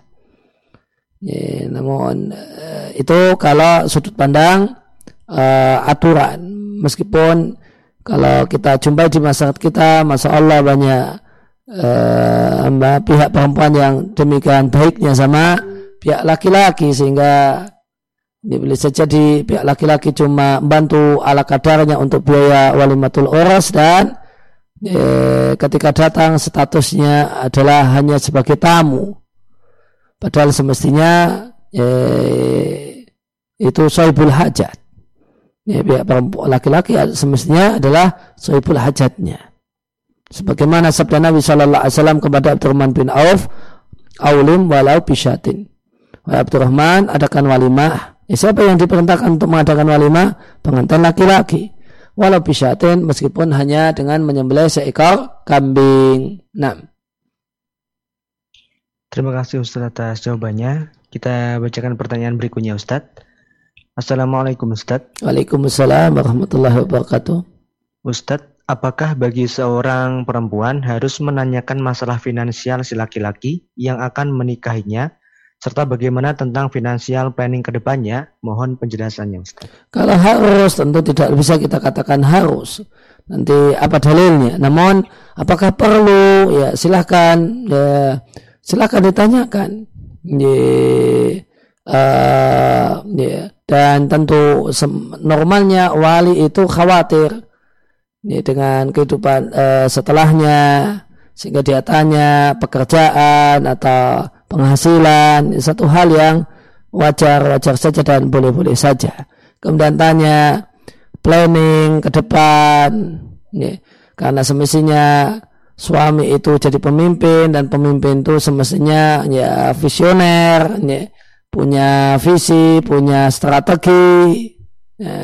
Ya, namun uh, itu kalau sudut pandang uh, aturan, meskipun kalau kita jumpai di masyarakat kita, masya Allah banyak uh, pihak perempuan yang demikian baiknya sama pihak laki-laki, sehingga ini boleh saja di pihak laki-laki cuma bantu ala kadarnya untuk biaya walimatul uras, dan uh, ketika datang statusnya adalah hanya sebagai tamu. Padahal semestinya eh, itu sahibul hajat. Ya, pihak perempuan laki-laki semestinya adalah sahibul hajatnya. Sebagaimana sabda Nabi Shallallahu Alaihi Wasallam kepada Abdurrahman bin Auf, "Aulim walau bisyatin." Wahai Abdurrahman, adakan walimah. Ya, siapa yang diperintahkan untuk mengadakan walimah? Pengantin laki-laki. Walau bisyatin, meskipun hanya dengan menyembelih seekor kambing. Nah. Terima kasih Ustadz atas jawabannya. Kita bacakan pertanyaan berikutnya Ustadz. Assalamualaikum Ustadz. Waalaikumsalam warahmatullahi wabarakatuh. Ustadz, apakah bagi seorang perempuan harus menanyakan masalah finansial si laki-laki yang akan menikahinya, serta bagaimana tentang finansial planning ke depannya? Mohon penjelasannya Ustadz. Kalau harus, tentu tidak bisa kita katakan harus. Nanti apa dalilnya? Namun apakah perlu? Ya silahkan. Ya, silakan ditanyakan, yeah, uh, yeah. Dan tentu normalnya wali itu khawatir yeah, dengan kehidupan uh, setelahnya, sehingga dia tanya pekerjaan atau penghasilan, satu hal yang wajar-wajar saja dan boleh-boleh saja. kemudian tanya planning ke depan, ya. Karena semestinya suami itu jadi pemimpin, dan pemimpin itu semestinya ya visioner, ya, punya visi, punya strategi. Ya,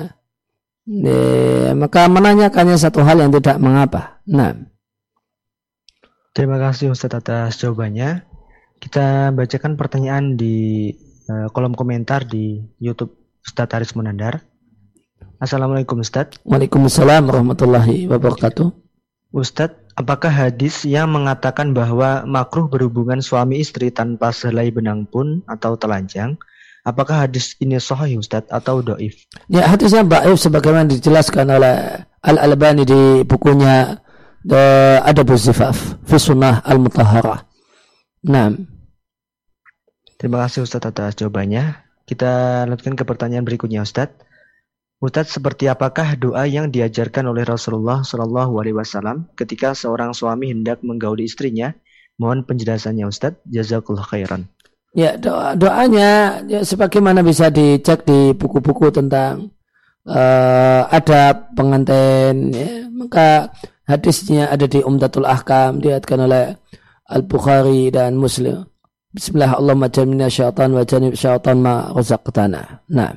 ya, maka menanyakannya satu hal yang tidak mengapa. Nah, terima kasih Ustaz atas jawabannya. Kita bacakan pertanyaan di uh, kolom komentar di YouTube Ustaz Aris Munandar. Assalamualaikum Ustaz. Waalaikumsalam warahmatullahi wabarakatuh. Ustaz, apakah hadis yang mengatakan bahwa makruh berhubungan suami istri tanpa sehelai benang pun atau telanjang, apakah hadis ini sahih Ustaz atau dhaif? Ya, hadisnya dhaif sebagaimana dijelaskan oleh Al-Albani di bukunya The Adabuz Zifaf fi Sunnah Al-Mutahharah. Nah, terima kasih Ustaz atas jawabannya. Kita lanjutkan ke pertanyaan berikutnya Ustaz. Ustaz, seperti apakah doa yang diajarkan oleh Rasulullah Shallallahu Alaihi Wasallam ketika seorang suami hendak menggauli istrinya? Mohon penjelasannya Ustaz. Jazakallah khairan. Ya, doa, doanya ya, sebagaimana bisa dicek di buku-buku tentang uh, adab pengantin. Ya. Maka hadisnya ada di Umdatul Ahkam, diriwayatkan oleh Al-Bukhari dan Muslim. Bismillah, Allahumma jannibna syaitan wa jannib syaitan ma razaqtana. Nah.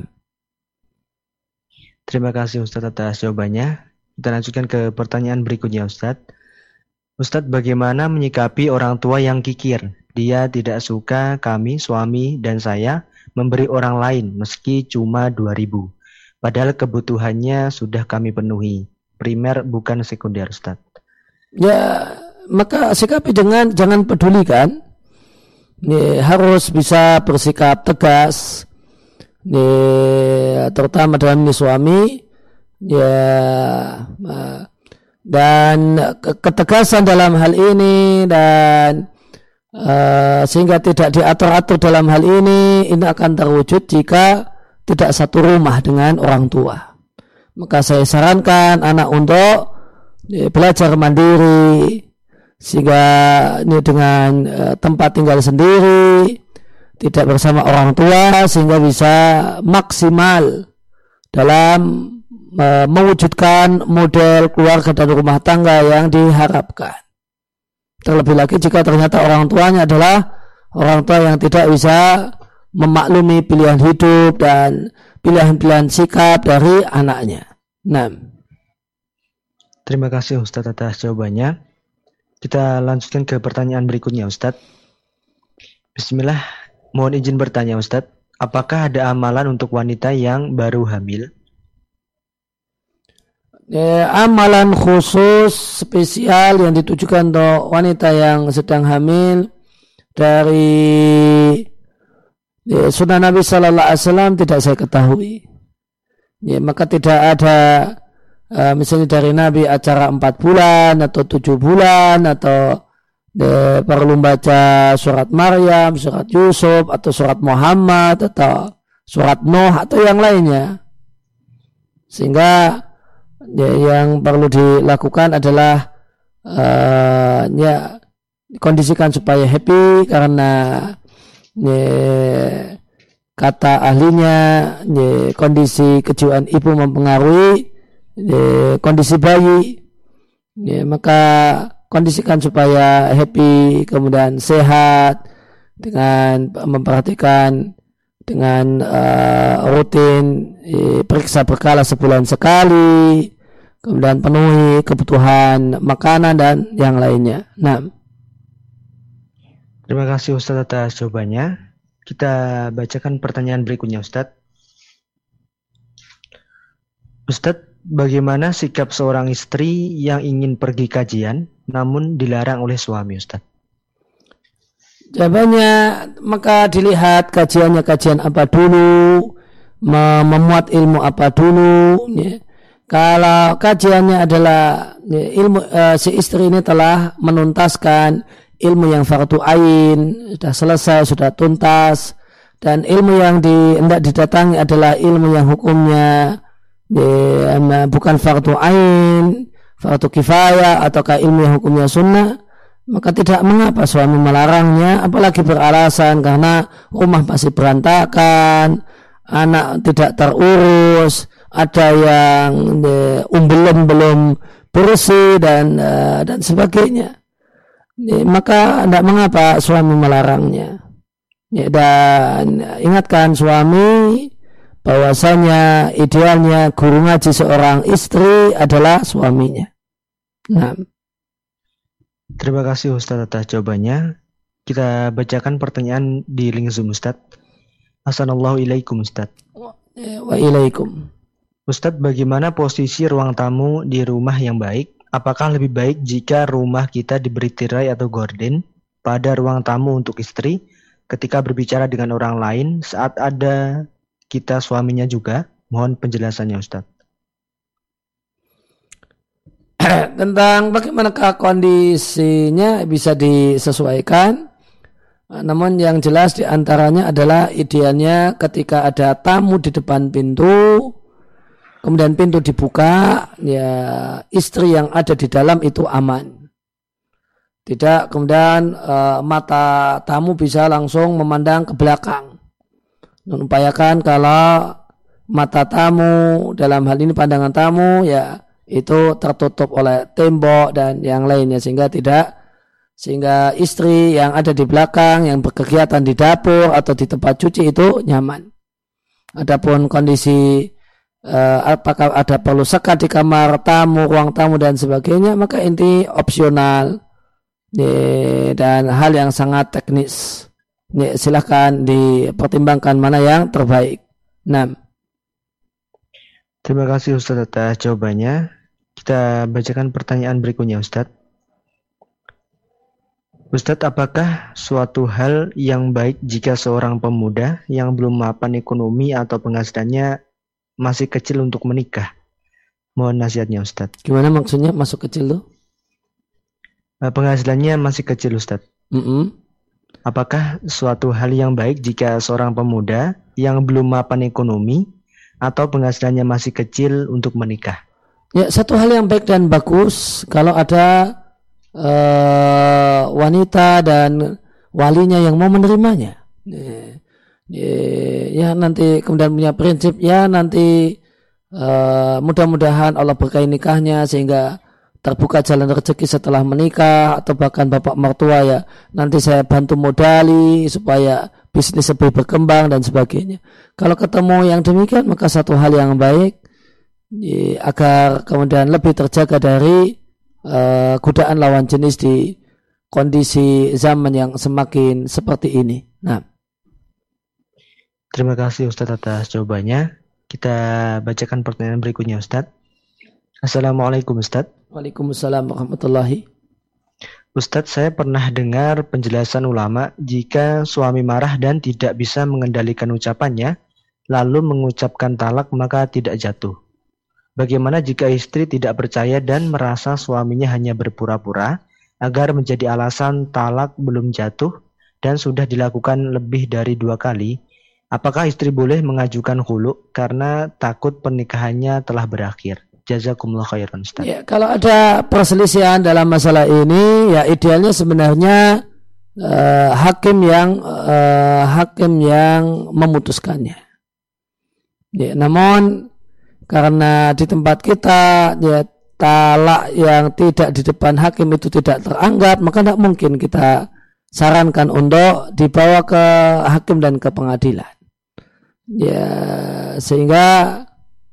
Terima kasih Ustaz atas jawabannya. Kita lanjutkan ke pertanyaan berikutnya Ustaz. Ustaz, bagaimana menyikapi orang tua yang kikir? Dia tidak suka kami, suami dan saya, memberi orang lain meski cuma dua ribu. Padahal kebutuhannya sudah kami penuhi. Primer bukan sekunder Ustaz. Ya, maka sikapi dengan jangan pedulikan. Ya, harus bisa bersikap tegas. Ya, terutama dalam ini suami, ya, dan ketegasan dalam hal ini dan uh, sehingga tidak diatur-atur dalam hal ini, ini akan terwujud jika tidak satu rumah dengan orang tua. Maka saya sarankan anak untuk ya, belajar mandiri, sehingga ini dengan uh, tempat tinggal sendiri, tidak bersama orang tua, sehingga bisa maksimal dalam e, mewujudkan model keluarga dan rumah tangga yang diharapkan. Terlebih lagi jika ternyata orang tuanya adalah orang tua yang tidak bisa memaklumi pilihan hidup dan pilihan-pilihan sikap dari anaknya. Nah, terima kasih Ustaz atas jawabannya. Kita lanjutkan ke pertanyaan berikutnya Ustaz. Bismillah. Mohon izin bertanya Ustadz, apakah ada amalan untuk wanita yang baru hamil? Ya, amalan khusus spesial yang ditujukan untuk wanita yang sedang hamil dari ya, sunnah Nabi Sallallahu Alaihi Wasallam tidak saya ketahui. Ya, maka tidak ada uh, misalnya dari Nabi acara empat bulan atau tujuh bulan atau De, perlu baca surat Maryam, surat Yusuf, atau surat Muhammad, atau surat Nuh, atau yang lainnya. Sehingga ya, yang perlu dilakukan adalah uh, ya, kondisikan supaya happy, karena ya, kata ahlinya ya, kondisi kejiwaan ibu mempengaruhi ya, kondisi bayi. Ya, maka kondisikan supaya happy, kemudian sehat, dengan memperhatikan dengan uh, rutin eh, periksa berkala sebulan sekali, kemudian penuhi kebutuhan makanan dan yang lainnya. Nah, terima kasih Ustaz atas jawabannya. Kita bacakan pertanyaan berikutnya Ustaz. Ustaz, bagaimana sikap seorang istri yang ingin pergi kajian namun dilarang oleh suami Ustaz? Jawabannya, maka dilihat kajiannya kajian apa dulu, memuat ilmu apa dulu. Ya. Kalau kajiannya adalah ya, ilmu uh, si istri ini telah menuntaskan ilmu yang fardu ain, sudah selesai, sudah tuntas, dan ilmu yang di, hendak didatangi adalah ilmu yang hukumnya ya, bukan fardu ain, fardu kifayah, ataukah ilmu yang hukumnya sunnah, maka tidak mengapa suami melarangnya, apalagi beralasan karena rumah masih berantakan, anak tidak terurus, ada yang uh, umbelem belum bersih dan uh, dan sebagainya. Ya, maka tidak mengapa suami melarangnya. Ya, dan ingatkan suami bahwasanya idealnya guru ngaji seorang istri adalah suaminya. Nah. Terima kasih Ustadz atas jawabannya. Kita bacakan pertanyaan di link Zoom Ustadz. Assalamualaikum Ustadz. Waalaikumsalam. Ustadz, bagaimana posisi ruang tamu di rumah yang baik? Apakah lebih baik jika rumah kita diberi tirai atau gorden pada ruang tamu untuk istri ketika berbicara dengan orang lain saat ada kita suaminya juga? Mohon penjelasannya Ustadz. Tentang bagaimanakah kondisinya bisa disesuaikan. Namun yang jelas diantaranya adalah idealnya ketika ada tamu di depan pintu, kemudian pintu dibuka, ya istri yang ada di dalam itu aman. Tidak kemudian e, mata tamu bisa langsung memandang ke belakang. Mengupayakan kalau mata tamu dalam hal ini pandangan tamu ya itu tertutup oleh tembok dan yang lainnya sehingga tidak sehingga istri yang ada di belakang yang berkegiatan di dapur atau di tempat cuci itu nyaman. Adapun kondisi Uh, apakah ada perlu sekat di kamar tamu, ruang tamu dan sebagainya, maka ini opsional ya, dan hal yang sangat teknis ya, silahkan dipertimbangkan mana yang terbaik. Nah. Terima kasih Ustadz atas jawabannya. Kita bacakan pertanyaan berikutnya Ustadz. Ustadz, apakah suatu hal yang baik jika seorang pemuda yang belum mapan ekonomi atau penghasilannya masih kecil untuk menikah? Mohon nasihatnya Ustadz. Gimana maksudnya masuk kecil tuh? Penghasilannya masih kecil Ustadz. Mm-hmm. Apakah suatu hal yang baik jika seorang pemuda yang belum mapan ekonomi atau penghasilannya masih kecil untuk menikah? Ya, satu hal yang baik dan bagus kalau ada uh, wanita dan walinya yang mau menerimanya. Ya. Ya nanti kemudian punya prinsip ya nanti uh, mudah-mudahan Allah berkahi nikahnya sehingga terbuka jalan rezeki setelah menikah atau bahkan bapak mertua ya nanti saya bantu modali supaya bisnis lebih berkembang dan sebagainya. Kalau ketemu yang demikian maka satu hal yang baik ya, agar kemudian lebih terjaga dari uh, godaan lawan jenis di kondisi zaman yang semakin seperti ini. Nah. Terima kasih Ustadz atas jawabannya. Kita bacakan pertanyaan berikutnya Ustadz. Assalamualaikum Ustadz. Waalaikumsalam warahmatullahi. Ustadz, saya pernah dengar penjelasan ulama jika suami marah dan tidak bisa mengendalikan ucapannya, lalu mengucapkan talak maka tidak jatuh. Bagaimana jika istri tidak percaya dan merasa suaminya hanya berpura-pura agar menjadi alasan talak belum jatuh dan sudah dilakukan lebih dari dua kali? Apakah istri boleh mengajukan khulu karena takut pernikahannya telah berakhir? Jazakumullah khairan Ustaz. Ya, kalau ada perselisihan dalam masalah ini, ya idealnya sebenarnya uh, hakim yang uh, hakim yang memutuskannya. Ya, namun karena di tempat kita ya talak yang tidak di depan hakim itu tidak teranggap, maka tidak mungkin kita sarankan untuk dibawa ke hakim dan ke pengadilan. Ya, sehingga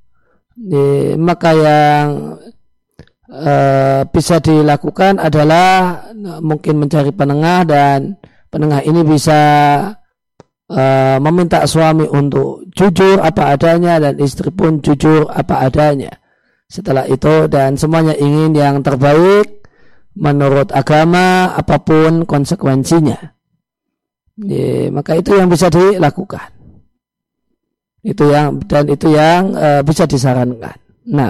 ya, maka yang uh, bisa dilakukan adalah uh, mungkin mencari penengah dan penengah ini bisa uh, meminta suami untuk jujur apa adanya dan istri pun jujur apa adanya. Setelah itu dan semuanya ingin yang terbaik menurut agama apapun konsekuensinya. Ya, maka itu yang bisa dilakukan. Itu yang dan itu yang uh, bisa disarankan. Nah,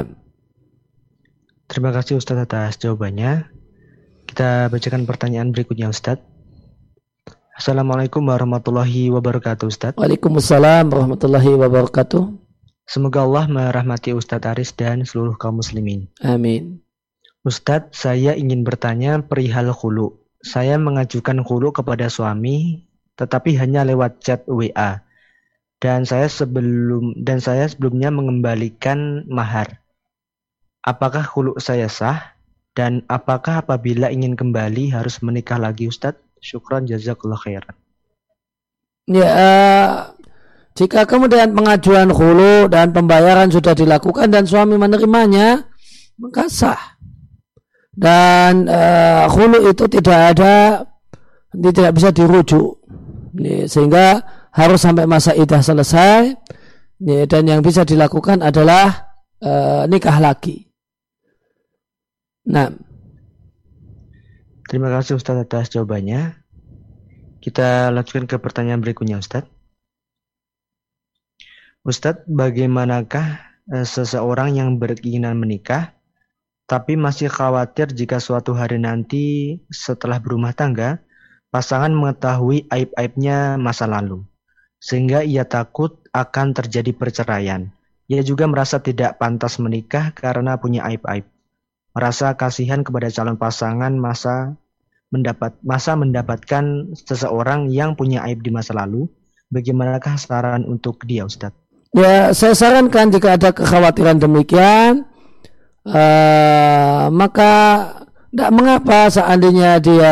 terima kasih Ustadz atas jawabannya. Kita bacakan pertanyaan berikutnya Ustadz. Assalamualaikum warahmatullahi wabarakatuh Ustadz. Waalaikumsalam warahmatullahi wabarakatuh. Semoga Allah merahmati Ustadz Aris dan seluruh kaum muslimin. Amin. Ustadz, saya ingin bertanya perihal khulu. Saya mengajukan khulu kepada suami, tetapi hanya lewat chat W A. dan saya sebelum dan saya sebelumnya mengembalikan mahar. Apakah khulu saya sah? Dan apakah apabila ingin kembali harus menikah lagi, Ustadz? Syukran jazakallah khairan. Ya, uh, jika kemudian pengajuan khulu dan pembayaran sudah dilakukan dan suami menerimanya, maka sah. Dan uh, khulu itu tidak ada, tidak bisa dirujuk. Ya, sehingga harus sampai masa iddah selesai. Ya, dan yang bisa dilakukan adalah uh, nikah lagi. Nah, terima kasih Ustaz atas jawabannya. Kita lanjutkan ke pertanyaan berikutnya, Ustaz. Ustaz, bagaimanakah eh, seseorang yang berkeinginan menikah tapi masih khawatir jika suatu hari nanti setelah berumah tangga pasangan mengetahui aib-aibnya masa lalu, sehingga ia takut akan terjadi perceraian. Ia juga merasa tidak pantas menikah karena punya aib-aib. Merasa kasihan kepada calon pasangan masa mendapat masa mendapatkan seseorang yang punya aib di masa lalu. Bagaimanakah saran untuk dia, Ustadz? Ya, saya sarankan jika ada kekhawatiran demikian, uh, maka tidak mengapa seandainya dia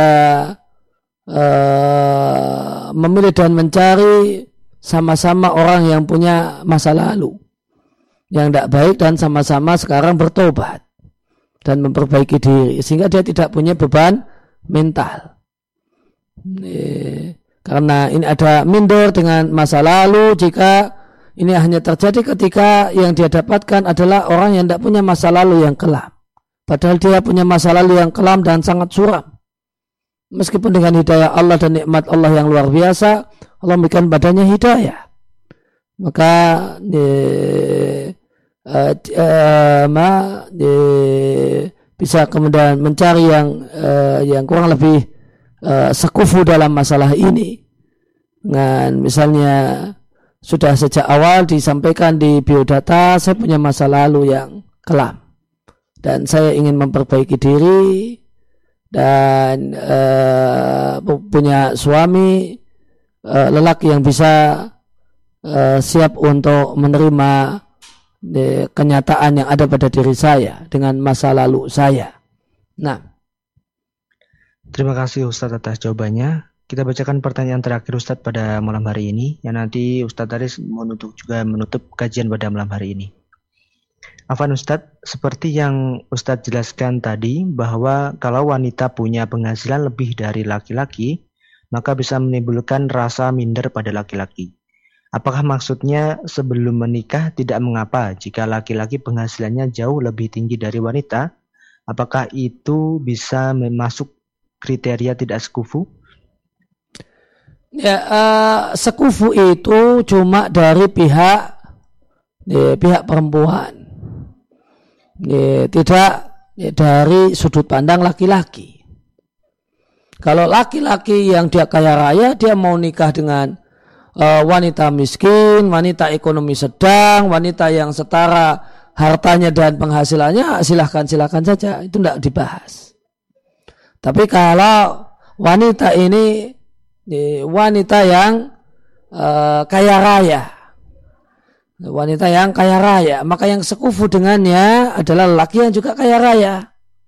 uh, memilih dan mencari sama-sama orang yang punya masa lalu yang tidak baik dan sama-sama sekarang bertobat dan memperbaiki diri, sehingga dia tidak punya beban mental. Ini, karena ini ada minder dengan masa lalu, jika ini hanya terjadi ketika yang dia dapatkan adalah orang yang tidak punya masa lalu yang kelam. Padahal dia punya masa lalu yang kelam dan sangat suram. Meskipun dengan hidayah Allah dan nikmat Allah yang luar biasa, Allah memberikan badannya hidayah. Maka ini, Uh, uh, ma, uh, bisa kemudian mencari yang uh, yang kurang lebih uh, sekufu dalam masalah ini. Dan misalnya sudah sejak awal disampaikan di biodata, saya punya masa lalu yang kelam dan saya ingin memperbaiki diri dan uh, punya suami uh, lelaki yang bisa uh, siap untuk menerima kenyataan yang ada pada diri saya dengan masa lalu saya. Nah, terima kasih Ustadz atas jawabannya. Kita bacakan pertanyaan terakhir Ustadz pada malam hari ini, yang nanti Ustadz Aris menutup juga menutup kajian pada malam hari ini. Afwan Ustadz, seperti yang Ustadz jelaskan tadi bahwa kalau wanita punya penghasilan lebih dari laki-laki, maka bisa menimbulkan rasa minder pada laki-laki. Apakah maksudnya sebelum menikah tidak mengapa jika laki-laki penghasilannya jauh lebih tinggi dari wanita? Apakah itu bisa masuk kriteria tidak sekufu? Ya, uh, sekufu itu cuma dari pihak ya, pihak perempuan, ya, tidak ya, dari sudut pandang laki-laki. Kalau laki-laki yang dia kaya raya, dia mau nikah dengan Uh, wanita miskin, wanita ekonomi sedang, wanita yang setara hartanya dan penghasilannya, silahkan-silahkan saja, itu tidak dibahas. Tapi kalau wanita ini wanita yang uh, kaya raya, wanita yang kaya raya, maka yang sekufu dengannya adalah laki yang juga kaya raya.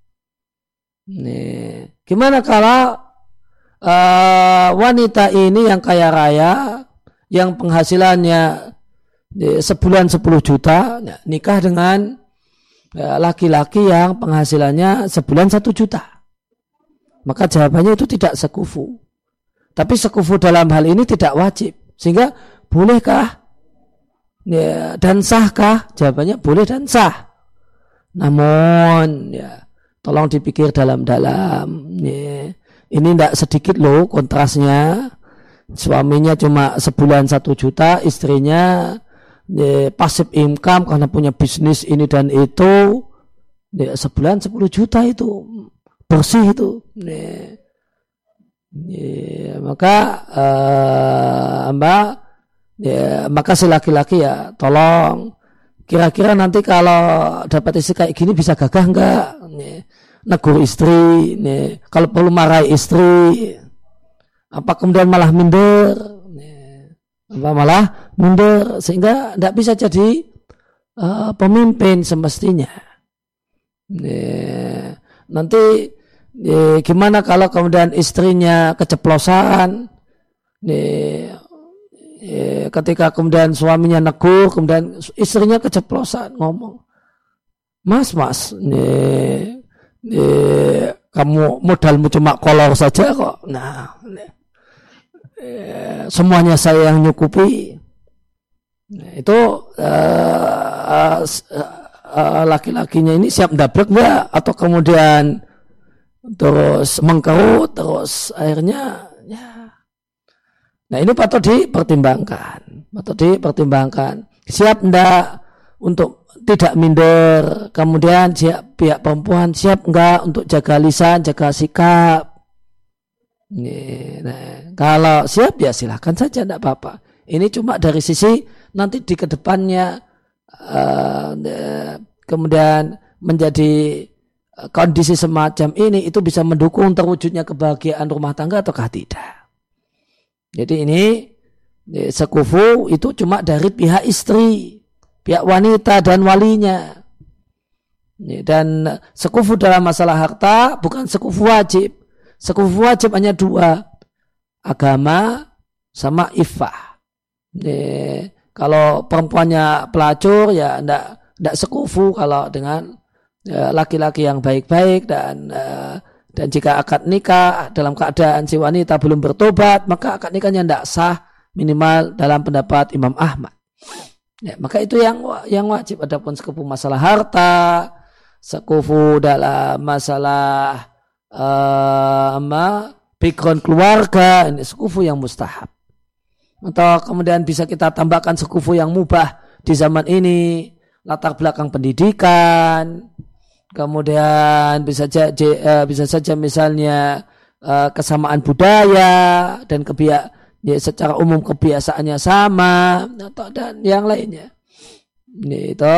Nih, gimana kalau uh, wanita ini yang kaya raya, yang penghasilannya sebulan sepuluh juta, nikah dengan laki-laki yang penghasilannya sebulan satu juta. Maka jawabannya itu tidak sekufu. Tapi sekufu dalam hal ini tidak wajib. Sehingga bolehkah ya, dan sahkah? Jawabannya boleh dan sah. Namun ya, tolong dipikir dalam-dalam. Ya, ini tidak sedikit loh kontrasnya. Suaminya cuma sebulan satu juta, istrinya ya, passive income karena punya bisnis ini dan itu, ya, sebulan sepuluh juta itu bersih itu. Ya, ya, maka uh, mbak, ya, maka si laki-laki ya tolong kira-kira nanti kalau dapat istri kayak gini bisa gagah enggak? Ya, negur istri, ya, kalau perlu marahi istri. Apa kemudian malah minder? malah mundur sehingga tidak bisa jadi uh, pemimpin semestinya. Ya, nanti ya, gimana kalau kemudian istrinya keceplosan, ya, ya, ketika kemudian suaminya negur, kemudian istrinya keceplosan ngomong, mas mas, ya, ya, kamu modalmu cuma kolor saja kok. Nah, ya, semuanya saya yang nyukupi. Nah, itu uh, uh, uh, laki-lakinya ini siap dablek enggak, atau kemudian terus mengkerut, terus akhirnya ya. Nah, ini patut dipertimbangkan, patut dipertimbangkan. Siap enggak untuk tidak minder, kemudian siap, pihak perempuan siap enggak untuk jaga lisan, jaga sikap. Nah, kalau siap ya silahkan saja, tidak apa-apa. Ini cuma dari sisi nanti di kedepannya uh, kemudian menjadi kondisi semacam ini itu bisa mendukung terwujudnya kebahagiaan rumah tangga ataukah tidak. Jadi ini sekufu itu cuma dari pihak istri, pihak wanita dan walinya. Dan sekufu dalam masalah harta bukan sekufu wajib. Sekufu wajib hanya dua, agama sama iffah. Jadi, kalau perempuannya pelacur ya ndak ndak sekufu kalau dengan ya, laki-laki yang baik-baik dan uh, dan jika akad nikah dalam keadaan si wanita belum bertobat maka akad nikahnya ndak sah minimal dalam pendapat Imam Ahmad. Ya, maka itu yang yang wajib. Adapun sekufu masalah harta, sekufu dalam masalah Uh, background keluarga, ini sekufu yang mustahab. Atau kemudian bisa kita tambahkan sekufu yang mubah di zaman ini, latar belakang pendidikan, kemudian bisa saja uh, bisa saja misalnya uh, kesamaan budaya dan kebiak ya, secara umum kebiasaannya sama atau dan yang lainnya. Ini itu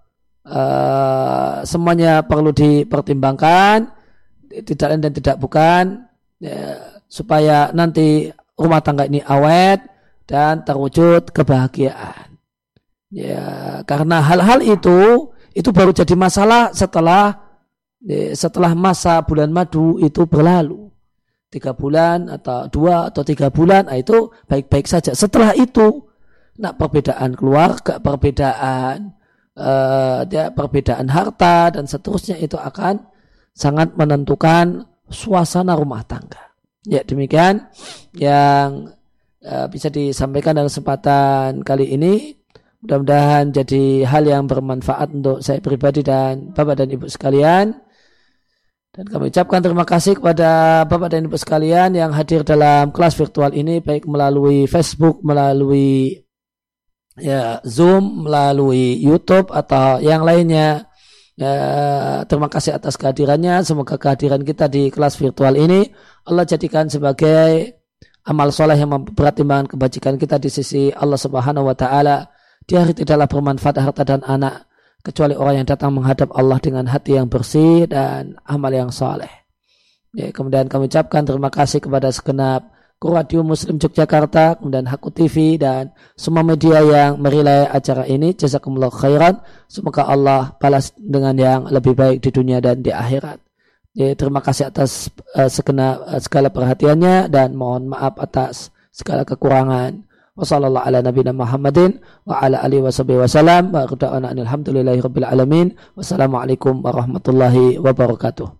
uh, semuanya perlu dipertimbangkan. Tidak lain dan tidak bukan ya, supaya nanti rumah tangga ini awet dan terwujud kebahagiaan. Ya, karena hal-hal itu itu baru jadi masalah setelah ya, setelah masa bulan madu itu berlalu. Tiga bulan atau dua atau tiga bulan, nah itu baik-baik saja. Setelah itu, nah perbedaan keluarga, perbedaan uh, ya, perbedaan harta dan seterusnya itu akan sangat menentukan suasana rumah tangga. Ya, demikian yang uh, bisa disampaikan dalam kesempatan kali ini. Mudah-mudahan jadi hal yang bermanfaat untuk saya pribadi dan Bapak dan Ibu sekalian. Dan kami ucapkan terima kasih kepada Bapak dan Ibu sekalian yang hadir dalam kelas virtual ini, baik melalui Facebook, melalui ya, Zoom, melalui YouTube atau yang lainnya. Ya, terima kasih atas kehadirannya. Semoga kehadiran kita di kelas virtual ini Allah jadikan sebagai amal soleh yang mempertimbangkan kebajikan kita di sisi Allah Subhanahu wa taala. Di hari tidaklah bermanfaat harta dan anak kecuali orang yang datang menghadap Allah dengan hati yang bersih dan amal yang soleh. Ya, kemudian kami ucapkan terima kasih kepada segenap kru Radio Muslim Yogyakarta, kemudian Haku T V dan semua media yang merilai acara ini. Jazakumullah khairan. Semoga Allah balas dengan yang lebih baik di dunia dan di akhirat. Ya, terima kasih atas uh, segenap uh, segala perhatiannya dan mohon maaf atas segala kekurangan. Wassallallahu ala nabiyina Muhammadin wa ala alihi washabihi wasallam wa qada'ana alhamdulillahi rabbil alamin. Wassalamualaikum warahmatullahi wabarakatuh.